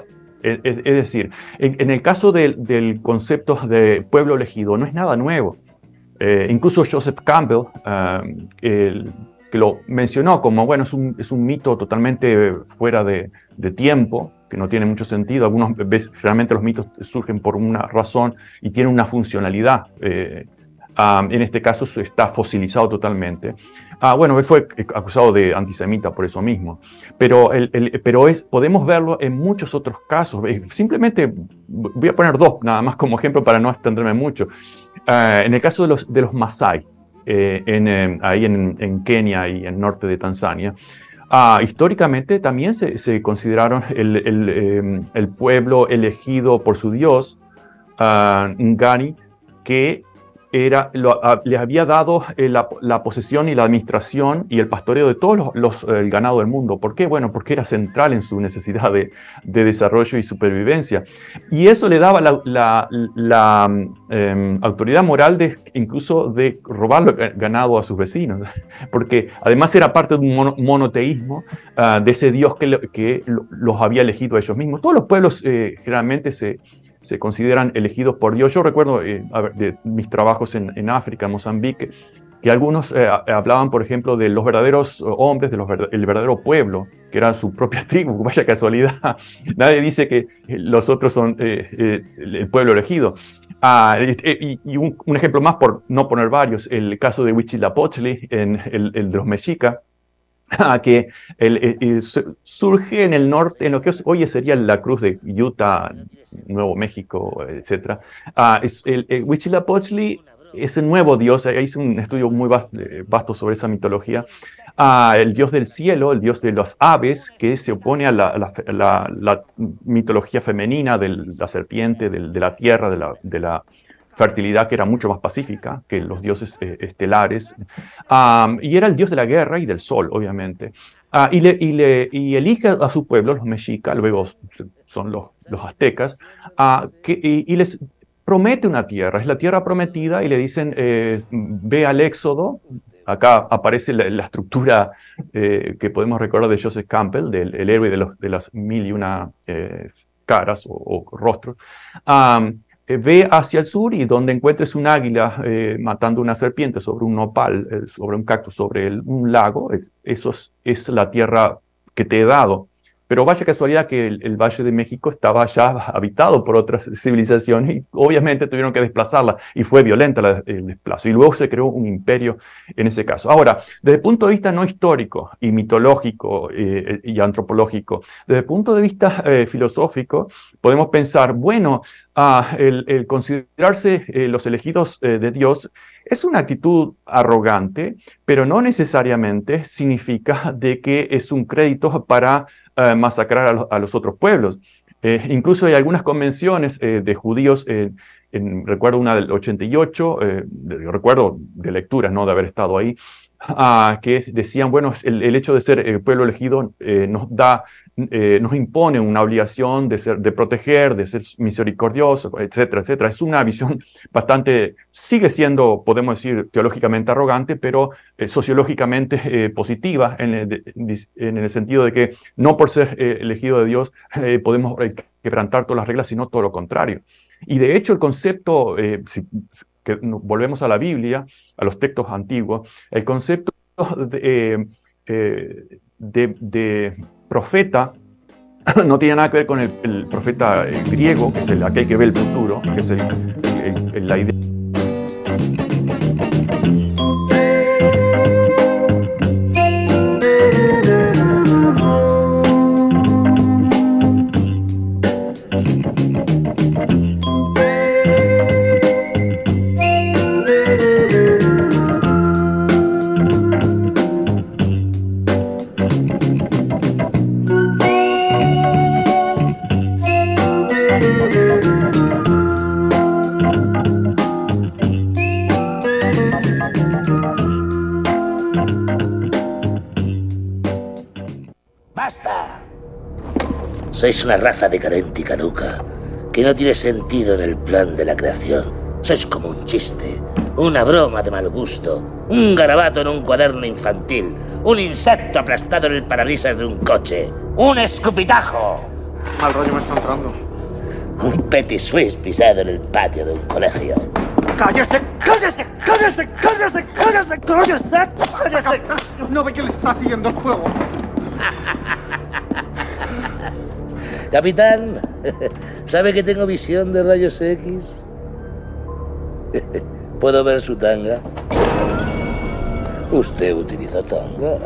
Es, es, es decir, en, en el caso del, del concepto de pueblo elegido, no es nada nuevo. Eh, incluso Joseph Campbell, um, el, que lo mencionó como, bueno, es un, es un mito totalmente fuera de, de tiempo, que no tiene mucho sentido. Algunas veces, realmente los mitos surgen por una razón y tienen una funcionalidad. Eh, um, en este caso está fosilizado totalmente. Ah, bueno, él fue acusado de antisemita por eso mismo. Pero, el, el, pero es, podemos verlo en muchos otros casos. Simplemente voy a poner dos nada más como ejemplo para no extenderme mucho. Uh, en el caso de los, de los Masái, eh, en, eh, ahí en, en Kenia y en el norte de Tanzania, uh, históricamente también se, se consideraron el, el, eh, el pueblo elegido por su dios, uh, Ngani, que era, lo, uh, les había dado eh, la, la posesión y la administración y el pastoreo de todos los, los, el ganado del mundo. ¿Por qué? Bueno, porque era central en su necesidad de, de desarrollo y supervivencia. Y eso le daba la, la, la eh, autoridad moral de, incluso de robar ganado a sus vecinos, porque además era parte de un mono, monoteísmo uh, de ese Dios que, lo, que los había elegido a ellos mismos. Todos los pueblos eh, generalmente se... se consideran elegidos por Dios. Yo recuerdo eh, de mis trabajos en, en África, en Mozambique, que algunos eh, hablaban, por ejemplo, de los verdaderos hombres, del de verdadero pueblo, que era su propia tribu. Vaya casualidad. Nadie dice que los otros son eh, eh, el pueblo elegido. Ah, y, y un, un ejemplo más, por no poner varios, el caso de Huitzilopochtli, en el, el de los mexicas, que el, el, el, surge en el norte, en lo que hoy sería la cruz de Utah, Nuevo México, etcétera. Uh, es el, el Huitzilopochtli es el nuevo dios. Hice un estudio muy vasto, vasto sobre esa mitología. Uh, el dios del cielo, el dios de las aves, que se opone a la, a la, a la, la mitología femenina de la serpiente, de, de la tierra, de la, de la fertilidad, que era mucho más pacífica que los dioses eh, estelares, um, y era el dios de la guerra y del sol, obviamente. Uh, y, le, y, le, y elige a su pueblo, los mexicas, luego son los, los aztecas, uh, que, y, y les promete una tierra, es la tierra prometida, y le dicen, eh, ve al Éxodo. Acá aparece la, la estructura eh, que podemos recordar de Joseph Campbell, del el héroe de, los, de las mil y una eh, caras o, o rostros. Um, Eh, ve hacia el sur y donde encuentres un águila eh, matando una serpiente sobre un nopal, eh, sobre un cactus, sobre el, un lago, es, eso es, es la tierra que te he dado. Pero vaya casualidad que el, el Valle de México estaba ya habitado por otras civilizaciones y obviamente tuvieron que desplazarla y fue violenta la, el desplazo. Y luego se creó un imperio en ese caso. Ahora, desde el punto de vista no histórico y mitológico eh, y antropológico, desde el punto de vista eh, filosófico, podemos pensar, bueno, uh, el, el considerarse eh, los elegidos eh, de Dios es una actitud arrogante, pero no necesariamente significa de que es un crédito para uh, masacrar a, lo, a los otros pueblos. Eh, incluso hay algunas convenciones eh, de judíos, eh, en, recuerdo una del ochenta y ocho, eh, de, recuerdo de lecturas, no de haber estado ahí, uh, que decían, bueno, el, el hecho de ser el pueblo elegido eh, nos da, eh, nos impone una obligación de, ser, de proteger, de ser misericordioso, etcétera, etcétera. Es una visión bastante, sigue siendo, podemos decir, teológicamente arrogante, pero eh, sociológicamente eh, positiva, en el, de, en el sentido de que no por ser eh, elegido de Dios eh, podemos eh, quebrantar todas las reglas, sino todo lo contrario. Y de hecho el concepto, eh, si, que volvemos a la Biblia, a los textos antiguos, el concepto de, eh, eh, de, de profeta no tiene nada que ver con el, el profeta el griego, que es el, aquel que ve el futuro, que es el, el, el, la idea. Sois una raza decadente y caduca, que no tiene sentido en el plan de la creación. Sois como un chiste, una broma de mal gusto, un garabato en un cuaderno infantil, un insecto aplastado en el parabrisas de un coche, un escupitajo. Mal rollo me está entrando. Un petit suisse pisado en el patio de un colegio. ¡Cállese! ¡Cállese! ¡Cállese! ¡Cállese! ¡Cállese! ¡Cállese! ¡Cállese! No ve que le está siguiendo el juego. Capitán, ¿sabe que tengo visión de rayos X? ¿Puedo ver su tanga? ¿Usted utiliza tanga?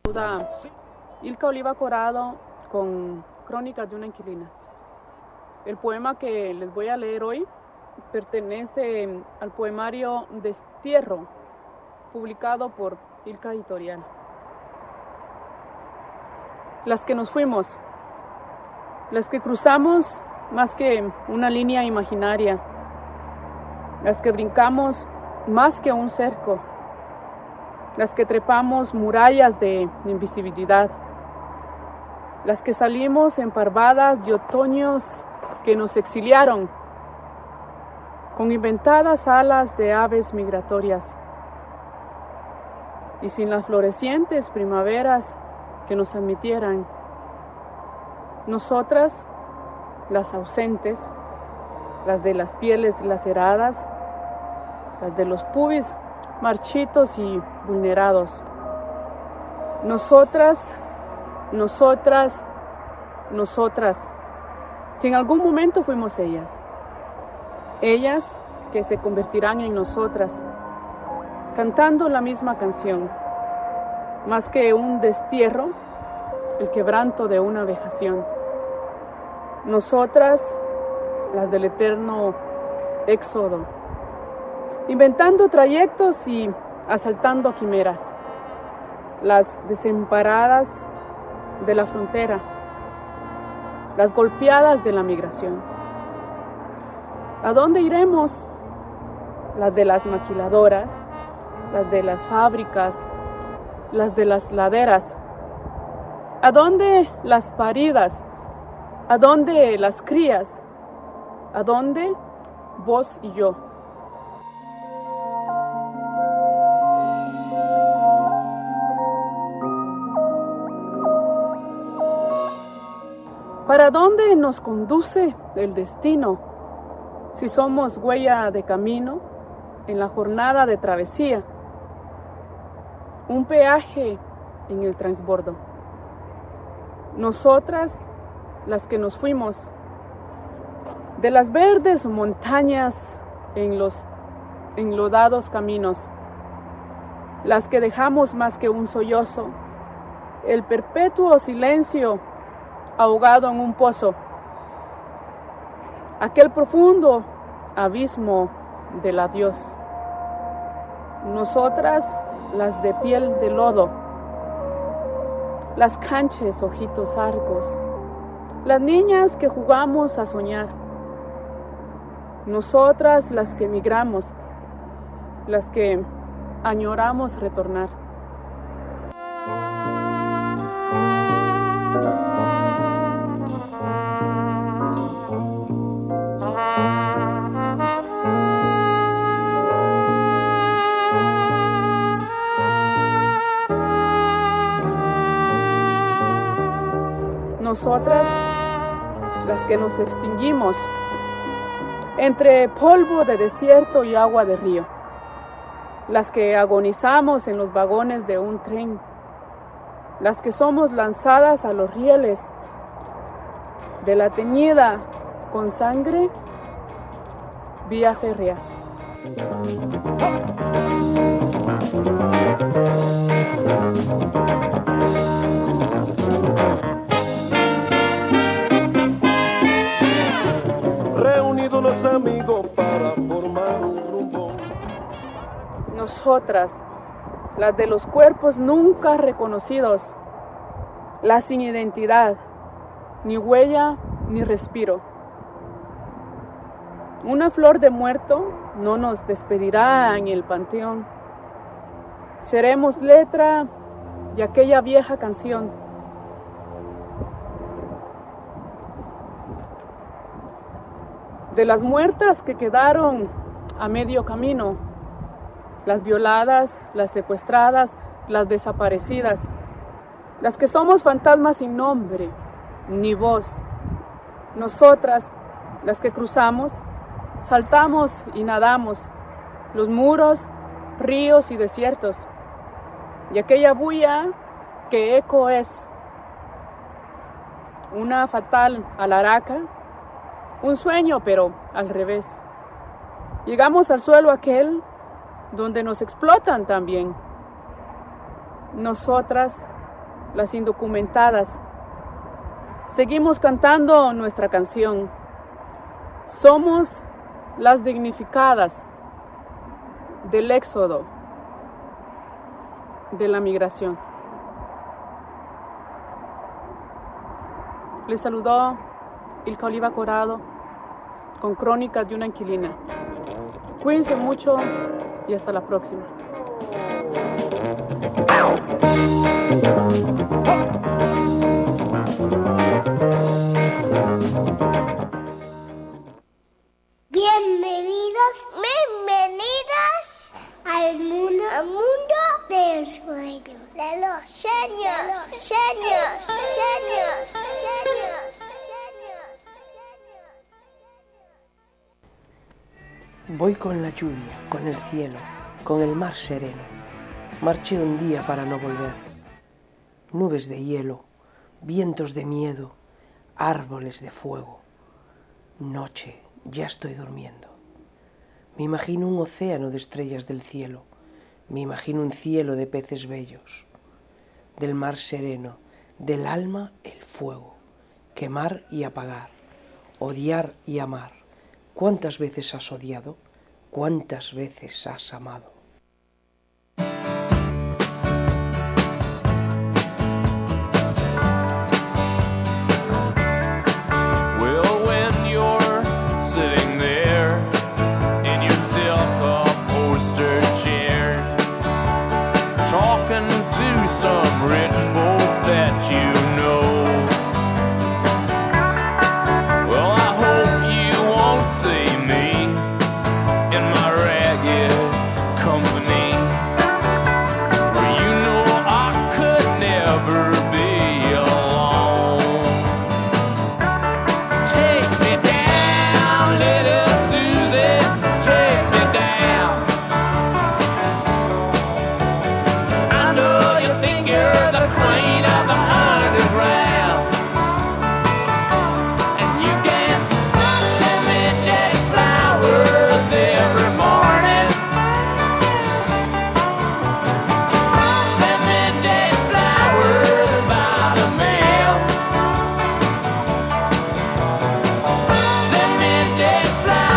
Ilka Oliva Corado con Crónicas de una inquilina. El poema que les voy a leer hoy pertenece al poemario Destierro, publicado por Ilka Editorial. Las que nos fuimos, las que cruzamos más que una línea imaginaria, las que brincamos más que un cerco, las que trepamos murallas de invisibilidad, las que salimos emparvadas de otoños que nos exiliaron, con inventadas alas de aves migratorias, y sin las florecientes primaveras que nos admitieran. Nosotras, las ausentes, las de las pieles laceradas, las de los pubis marchitos y vulnerados. Nosotras, nosotras, nosotras, que en algún momento fuimos ellas. Ellas que se convertirán en nosotras, cantando la misma canción, más que un destierro, el quebranto de una vejación. Nosotras, las del eterno éxodo, inventando trayectos y asaltando quimeras, las desamparadas de la frontera, las golpeadas de la migración. ¿A dónde iremos? Las de las maquiladoras, las de las fábricas, las de las laderas. ¿A dónde las paridas? ¿A dónde las crías? ¿A dónde vos y yo? ¿Para dónde nos conduce el destino? Si somos huella de camino en la jornada de travesía, un peaje en el transbordo. Nosotras, las que nos fuimos de las verdes montañas en los enlodados caminos, las que dejamos más que un sollozo, el perpetuo silencio ahogado en un pozo, aquel profundo abismo del adiós. Nosotras, las de piel de lodo, las canches ojitos arcos, las niñas que jugamos a soñar. Nosotras, las que migramos, las que añoramos retornar. Nosotras, las que nos extinguimos entre polvo de desierto y agua de río, las que agonizamos en los vagones de un tren, las que somos lanzadas a los rieles de la teñida con sangre vía férrea. Reunidos los amigos para formar un rumbo. Nosotras, las de los cuerpos nunca reconocidos, las sin identidad, ni huella ni respiro. Una flor de muerto no nos despedirá en el panteón. Seremos letra de aquella vieja canción. De las muertas que quedaron a medio camino, las violadas, las secuestradas, las desaparecidas, las que somos fantasmas sin nombre ni voz. Nosotras, las que cruzamos, saltamos y nadamos los muros, ríos y desiertos, y aquella bulla que eco es, una fatal alaraca, un sueño pero al revés. Llegamos al suelo aquel donde nos explotan también. Nosotras, las indocumentadas. Seguimos cantando nuestra canción. Somos las dignificadas del éxodo, de la migración. Les saludó Ilka Oliva Corado con Crónicas de una Inquilina. Cuídense mucho y hasta la próxima. Bienvenidos, bienvenidas al mundo, al mundo del sueño, de los sueños, sueños, sueños, sueños. Voy con la lluvia, con el cielo, con el mar sereno. Marché un día para no volver. Nubes de hielo, vientos de miedo, árboles de fuego. Noche, ya estoy durmiendo. Me imagino un océano de estrellas del cielo. Me imagino un cielo de peces bellos. Del mar sereno, del alma el fuego. Quemar y apagar, odiar y amar. ¿Cuántas veces has odiado? ¿Cuántas veces has amado? Well, when you're sitting there in your silk-upholstered chair, talking to some rich folk that you know, well, I hope you won't see me in my ragged company, for you know I could never be alone. Take me down, little Susie, take me down. I know you think you're the queen of the underground, and you can send me dead flowers every morning. Send me dead flowers by the mail. Send me dead flowers.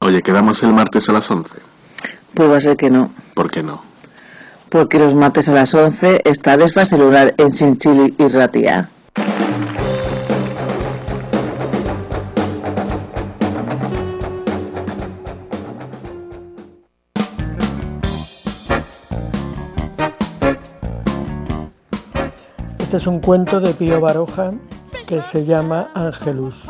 Oye, ¿quedamos el martes a las once? Pues va a ser que no. ¿Por qué no? Porque los martes a las once está Desfase Lunar en Chinchil y Ratia. Este es un cuento de Pío Baroja que se llama Ángelus.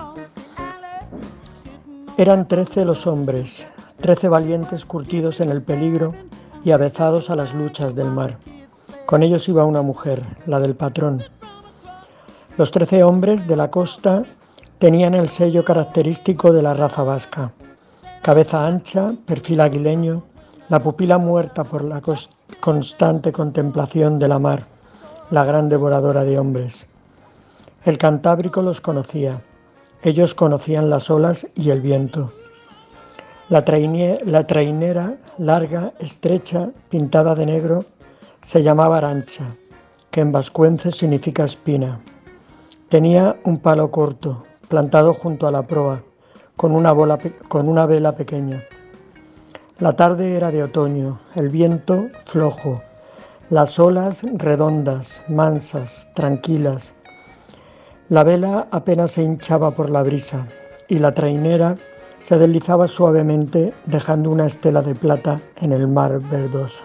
Eran trece los hombres, trece valientes curtidos en el peligro y avezados a las luchas del mar. Con ellos iba una mujer, la del patrón. Los trece hombres de la costa tenían el sello característico de la raza vasca. Cabeza ancha, perfil aguileño, la pupila muerta por la constante contemplación de la mar, la gran devoradora de hombres. El Cantábrico los conocía, ellos conocían las olas y el viento. La, traine, la trainera, larga, estrecha, pintada de negro, se llamaba Arancha, que en vascuence significa espina. Tenía un palo corto, plantado junto a la proa, con una, bola, con una vela pequeña. La tarde era de otoño, el viento flojo, las olas redondas, mansas, tranquilas. La vela apenas se hinchaba por la brisa y la trainera se deslizaba suavemente dejando una estela de plata en el mar verdoso.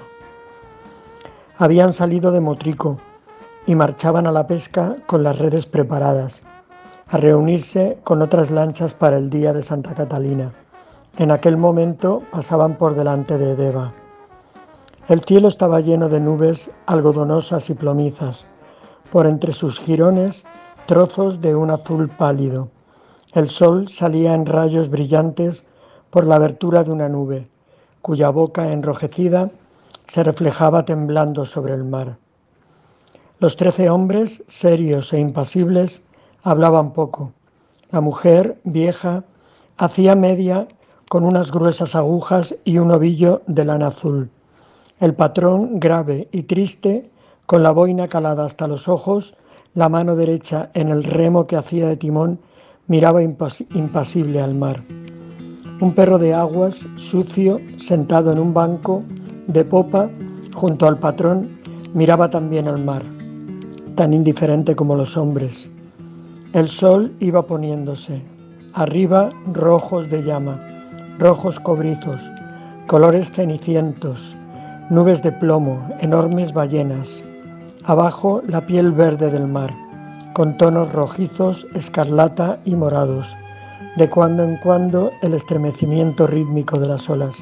Habían salido de Motrico y marchaban a la pesca con las redes preparadas, a reunirse con otras lanchas para el día de Santa Catalina. En aquel momento pasaban por delante de Edeva. El cielo estaba lleno de nubes algodonosas y plomizas, por entre sus jirones trozos de un azul pálido. El sol salía en rayos brillantes por la abertura de una nube, cuya boca enrojecida se reflejaba temblando sobre el mar. Los trece hombres, serios e impasibles, hablaban poco. La mujer, vieja, hacía media con unas gruesas agujas y un ovillo de lana azul. El patrón, grave y triste, con la boina calada hasta los ojos, la mano derecha en el remo que hacía de timón, miraba impas- impasible al mar. Un perro de aguas, sucio, sentado en un banco de popa junto al patrón, miraba también al mar, tan indiferente como los hombres. El sol iba poniéndose, arriba rojos de llama, rojos cobrizos, colores cenicientos, nubes de plomo, enormes ballenas. Abajo la piel verde del mar, con tonos rojizos, escarlata y morados. De cuando en cuando el estremecimiento rítmico de las olas.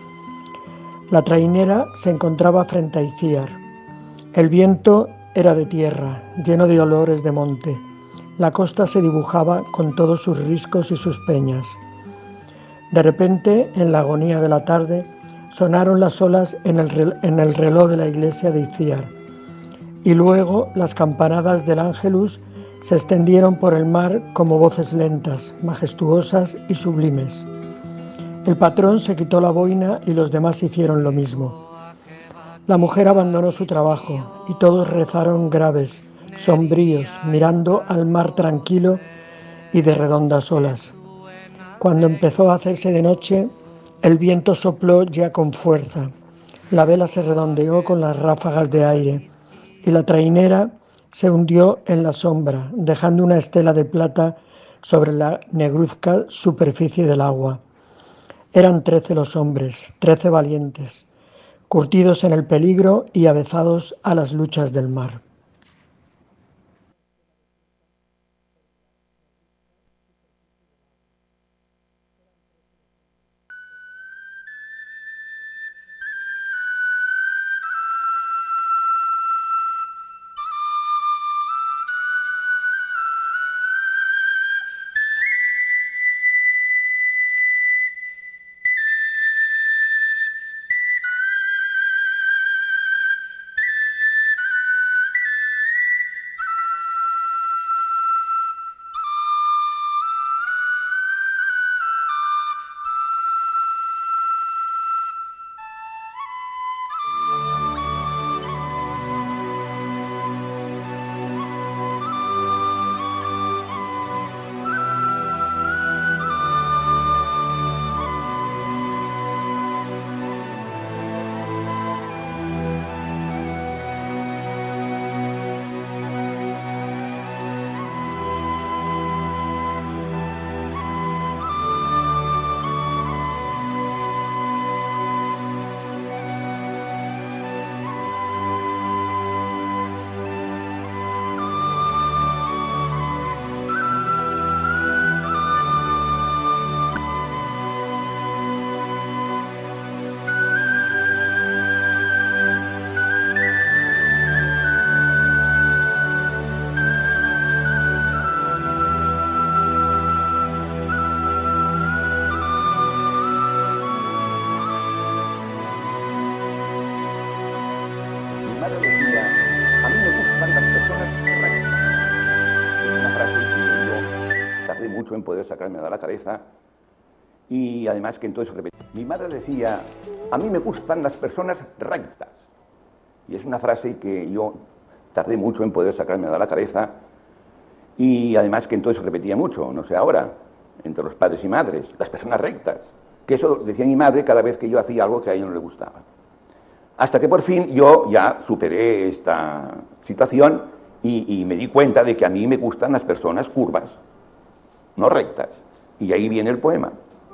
La trainera se encontraba frente a Icíar. El viento era de tierra, lleno de olores de monte. La costa se dibujaba con todos sus riscos y sus peñas. De repente, en la agonía de la tarde, sonaron las olas en el, rel- en el reloj de la iglesia de Icíar. Y luego las campanadas del Ángelus se extendieron por el mar como voces lentas, majestuosas y sublimes. El patrón se quitó la boina y los demás hicieron lo mismo. La mujer abandonó su trabajo y todos rezaron graves, sombríos, mirando al mar tranquilo y de redondas olas. Cuando empezó a hacerse de noche, el viento sopló ya con fuerza. La vela se redondeó con las ráfagas de aire y la trainera se hundió en la sombra, dejando una estela de plata sobre la negruzca superficie del agua. Eran trece los hombres, trece valientes, curtidos en el peligro y avezados a las luchas del mar. tardé mucho en poder sacarme de la cabeza y además que entonces repetí. Mi madre decía, a mí me gustan las personas rectas. Y es una frase que yo tardé mucho en poder sacarme de la cabeza y además que entonces repetía mucho, no sé ahora, entre los padres y madres, las personas rectas. Que eso decía mi madre cada vez que yo hacía algo que a ella no le gustaba. Hasta que por fin yo ya superé esta situación y, y me di cuenta de que a mí me gustan las personas curvas, no rectas. Y ahí viene el poema.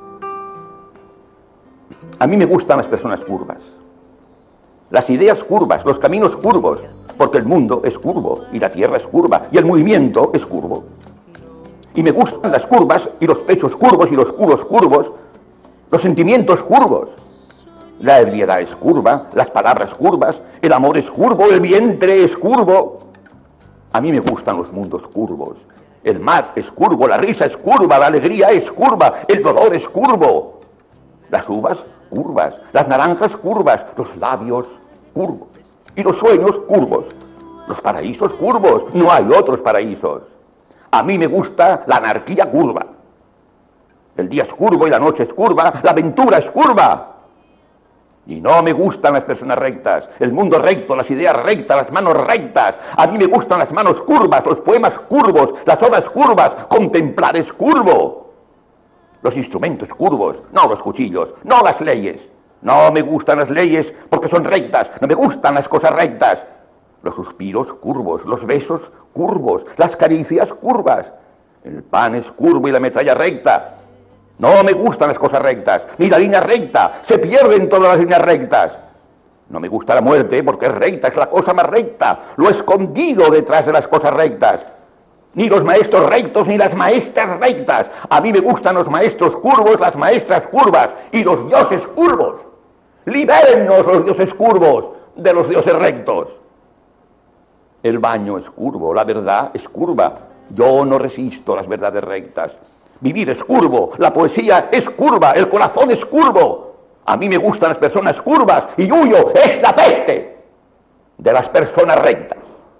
A mí me gustan las personas curvas, las ideas curvas, los caminos curvos, porque el mundo es curvo y la tierra es curva y el movimiento es curvo. Y me gustan las curvas y los pechos curvos y los culos curvos, los sentimientos curvos. La ebriedad es curva, las palabras curvas, el amor es curvo, el vientre es curvo. A mí me gustan los mundos curvos. El mar es curvo, la risa es curva, la alegría es curva, el dolor es curvo. Las uvas curvas, las naranjas curvas, los labios curvos y los sueños curvos. Los paraísos curvos, no hay otros paraísos. A mí me gusta la anarquía curva. El día es curvo y la noche es curva, la aventura es curva. Y no me gustan las personas rectas, el mundo recto, las ideas rectas, las manos rectas. A mí me gustan las manos curvas, los poemas curvos, las obras curvas, contemplar es curvo. Los instrumentos curvos, no los cuchillos, no las leyes. No me gustan las leyes porque son rectas, no me gustan las cosas rectas. Los suspiros curvos, los besos curvos, las caricias curvas. El pan es curvo y la metralla recta. No me gustan las cosas rectas, ni la línea recta, se pierden todas las líneas rectas. No me gusta la muerte porque es recta, es la cosa más recta, lo escondido detrás de las cosas rectas. Ni los maestros rectos, ni las maestras rectas. A mí me gustan los maestros curvos, las maestras curvas y los dioses curvos. Libérennos los dioses curvos de los dioses rectos. El baño es curvo, la verdad es curva. Yo no resisto las verdades rectas. Vivir es curvo, la poesía es curva, el corazón es curvo. A mí me gustan las personas curvas y huyo, es la peste de las personas rectas.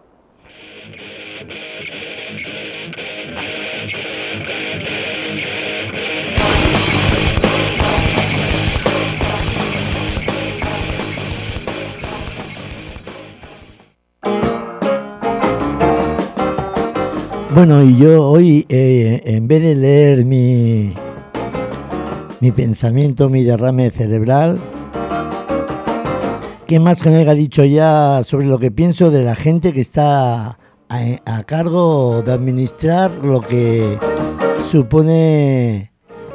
Bueno, y yo hoy, eh, en vez de leer mi, mi pensamiento, mi derrame cerebral, ¿qué más que no haya dicho ya sobre lo que pienso de la gente que está a, a cargo de administrar lo que supone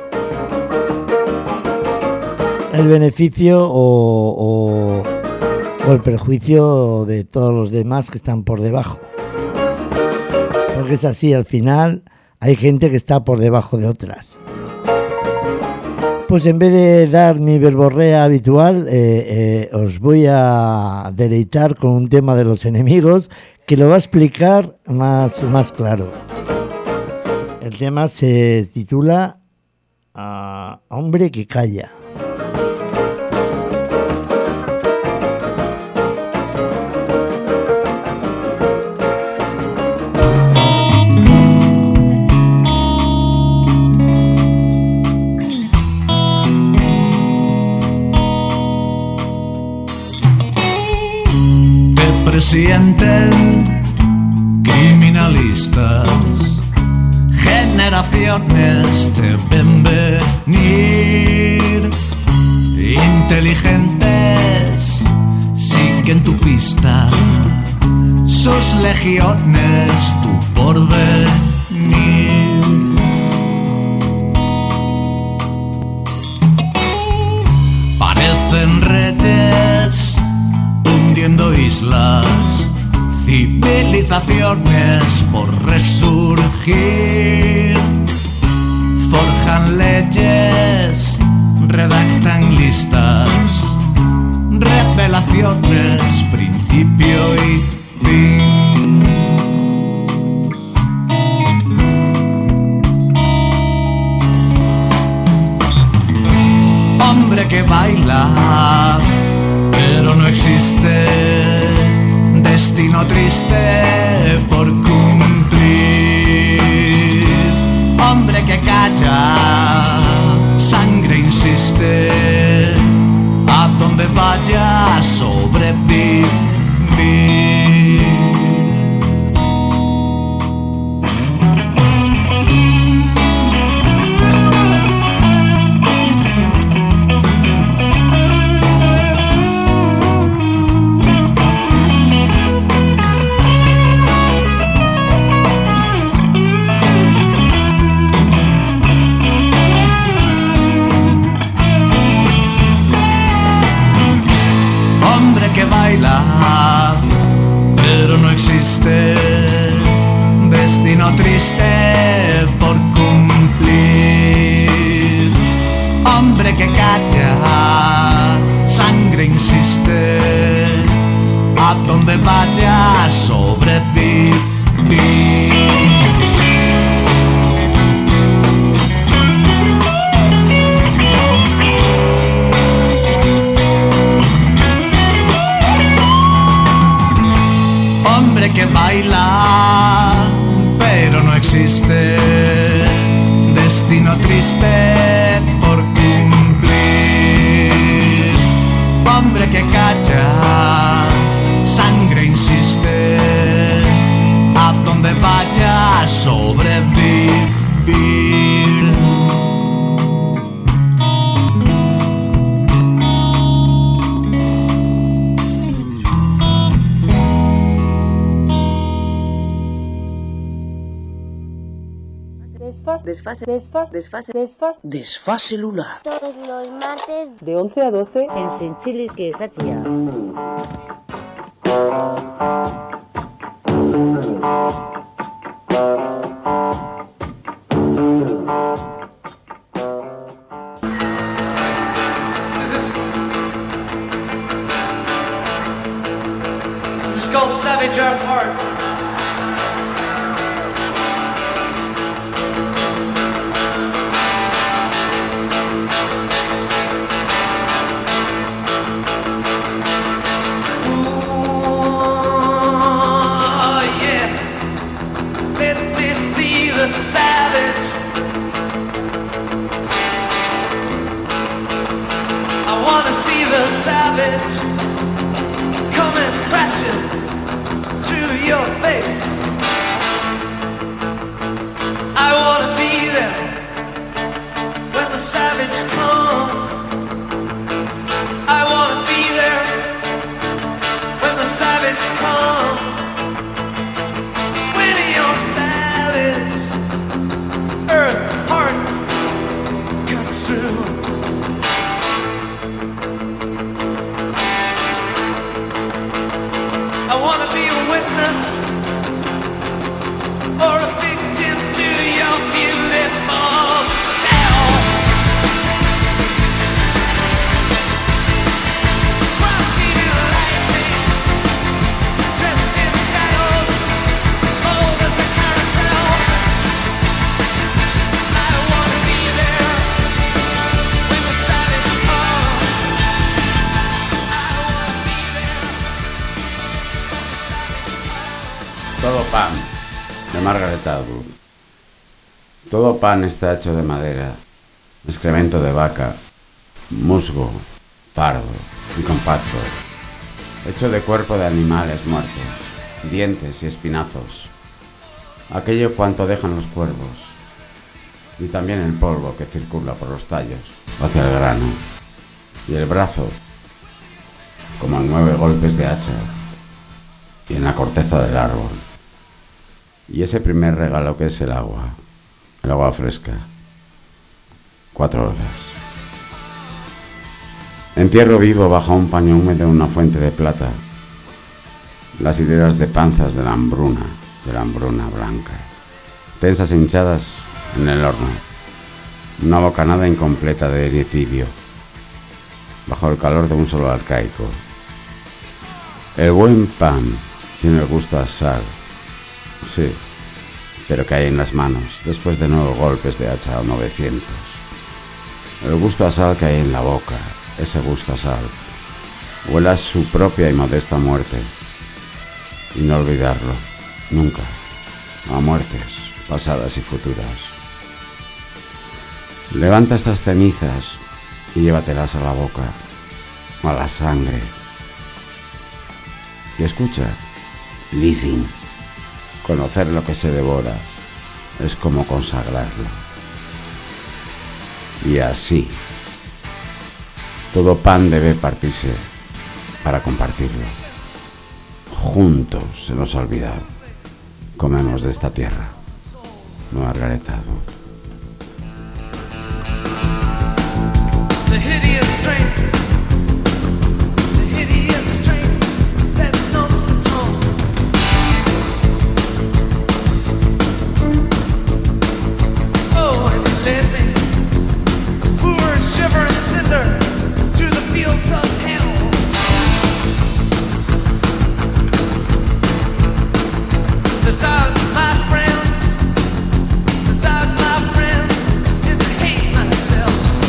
el beneficio o, o, o el perjuicio de todos los demás que están por debajo? Porque es así, al final hay gente que está por debajo de otras. Pues en vez de dar mi verborrea habitual, eh, eh, os voy a deleitar con un tema de los enemigos que lo va a explicar más, más claro. El tema se titula uh, Hombre que calla. Sienten criminalistas, generaciones te ven venir, inteligentes siguen tu pista, sus legiones tu porvenir. Parecen reyes hundiendo islas, civilizaciones por resurgir, forjan leyes, redactan listas, revelaciones, principio y fin. Hombre que baila, pero no existe destino triste por cumplir. Hombre que calla, sangre insiste, a donde vaya a sobrevivir. Pero no existe destino triste por cumplir. Hombre que calla, sangre insiste, a donde vaya a sobrevivir. Que baila, pero no existe destino triste por cumplir. Hombre que calla, sangre insiste, a donde vaya a sobrevivir. Desfase, desfase, desfase, desfase, desfase lunar. Todos los martes De once a doce en Sinchili y Ratia. This is, this is called Savage Art Heart. Savage, I wanna see the savage coming crashing through your face. I wanna be there when the savage comes. I wanna be there when the savage comes. When you're savage, earth, heart, cuts through. I wanna be a witness or a victim to your beautiful spell. Graffiti lightning, dressed in shadows, bold as a carousel. Todo pan, de Margaret Atwood. Todo pan está hecho de madera, excremento de vaca, musgo, pardo y compacto, hecho de cuerpo de animales muertos, dientes y espinazos, aquello cuanto dejan los cuervos, y también el polvo que circula por los tallos hacia el grano, y el brazo, como en nueve golpes de hacha, y en la corteza del árbol. Y ese primer regalo que es el agua, el agua fresca. Cuatro horas. Entierro vivo bajo un paño húmedo una fuente de plata. Las hileras de panzas de la hambruna, de la hambruna blanca. Tensas hinchadas en el horno. Una bocanada incompleta de aire tibio. Bajo el calor de un sol arcaico. El buen pan tiene el gusto a sal. Sí, pero cae en las manos después de nueve golpes de hacha o novecientos. El gusto a sal cae en la boca, ese gusto a sal. Huele a su propia y modesta muerte. Y no olvidarlo, nunca. A muertes, pasadas y futuras. Levanta estas cenizas y llévatelas a la boca, a la sangre. Y escucha, listen. Conocer lo que se devora es como consagrarlo. Y así, todo pan debe partirse para compartirlo. Juntos se nos ha olvidado. Comemos de esta tierra. Margaret Atwood. The hideous strength, the hideous strength that numbs the tongue. Oh, and you led me, poor shivering cinder, through the fields of hell. To dog my friends, to dog my friends, and to hate myself.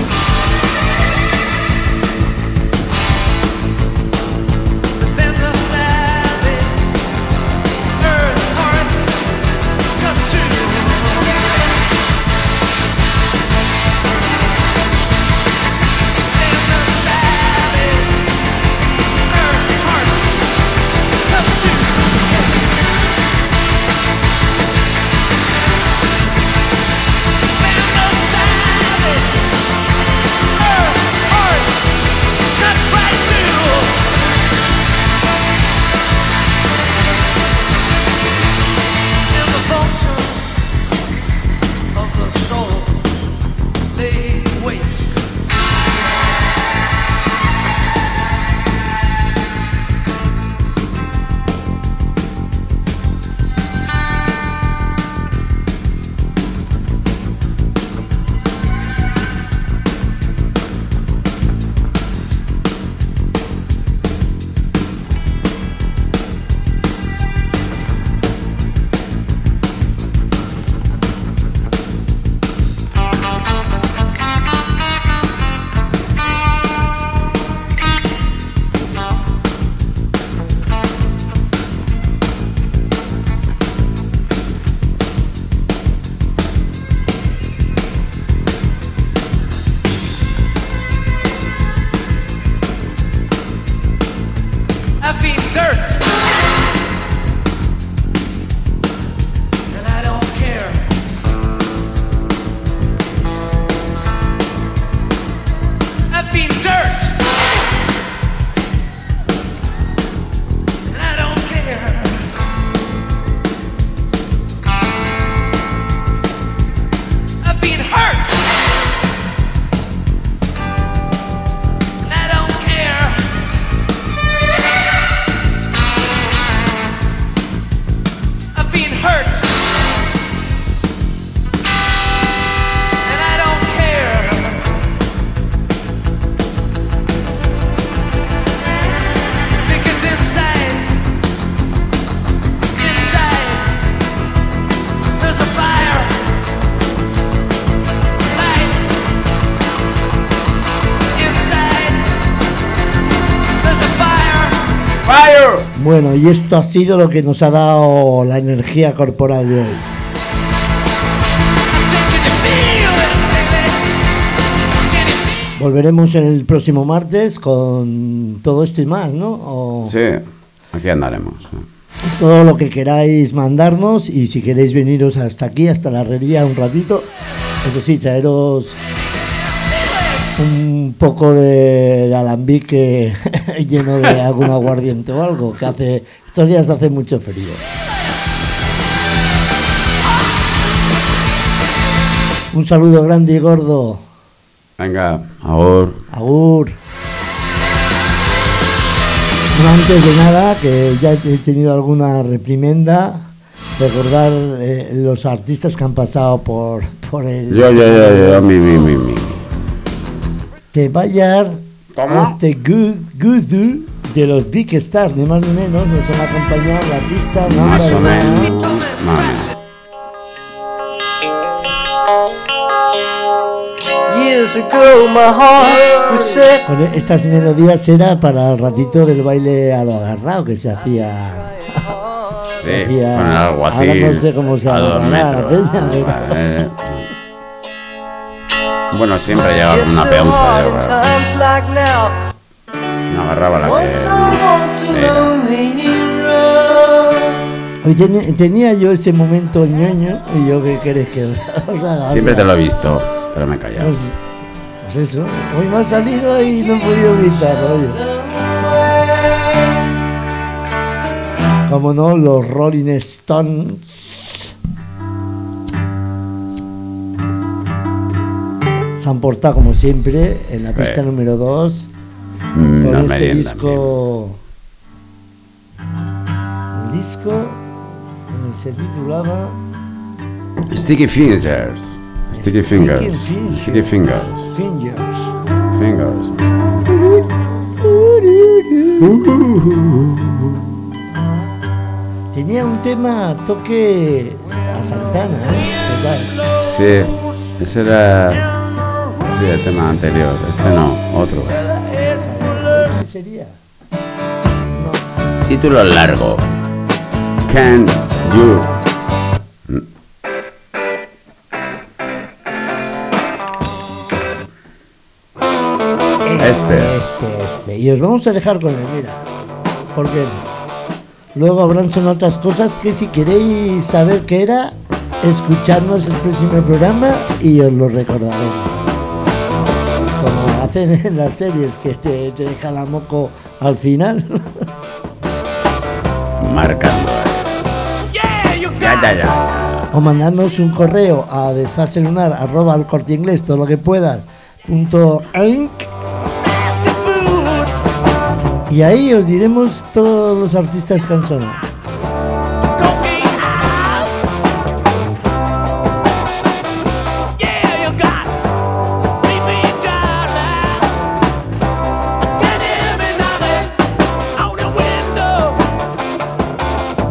Bueno, y esto ha sido lo que nos ha dado la energía corporal de hoy. Volveremos el próximo martes con todo esto y más, ¿no? O... Sí, aquí andaremos. Todo lo que queráis mandarnos, y si queréis veniros hasta aquí, hasta la herrería un ratito, eso sí, traeros un poco de, de alambique lleno de algún aguardiente o algo, que hace estos días hace mucho frío. Un saludo grande y gordo. Venga, agur. Agur. Bueno, antes de nada, que ya he tenido alguna reprimenda, recordar eh, los artistas que han pasado por, por el... Yo, yo, yo, yo, mi, mi, mi, mi. Te vayar este good, good de los Big Stars, ni más ni menos, nos han acompañado la pista. Más o menos, más. Con estas melodías era para el ratito del baile a lo agarrado que se hacía. Sí, se hacía, con el alguacil. Ahora no sé cómo se llamará la peña. Bueno, siempre llegaba con una peonza, yo creo. No agarraba la que era. Hoy ten, tenía yo ese momento ñoño y yo qué querés que... O sea, Siempre o sea, te lo he visto, pero me he callado. Pues, pues eso, hoy me ha salido y no he podido gritar, oye. Como no, los Rolling Stones se han portado como siempre en la pista Sí. número dos Mm, con no este merienda, disco. El disco que se titulaba Sticky Fingers. Sticky Fingers. Fingers. Sticky Fingers. Fingers. Fingers. Tenía un tema toque a Santana, ¿eh? Total. Sí, ese era sí, el tema anterior. Este no, otro. ¿Qué sería? Título largo. Can you... Este. Este, este. Y os vamos a dejar con él, mira. Porque luego habrán son otras cosas que si queréis saber qué era, escuchadnos el próximo programa y os lo recordaremos. Como hacen en las series que te, te deja la moco al final. Marcando. Ya, ya, ya, ya. O mandadnos un correo a desfaselunar arroba al corte inglés, todo lo que puedas, punto inc. Y ahí os diremos todos los artistas que han sonado.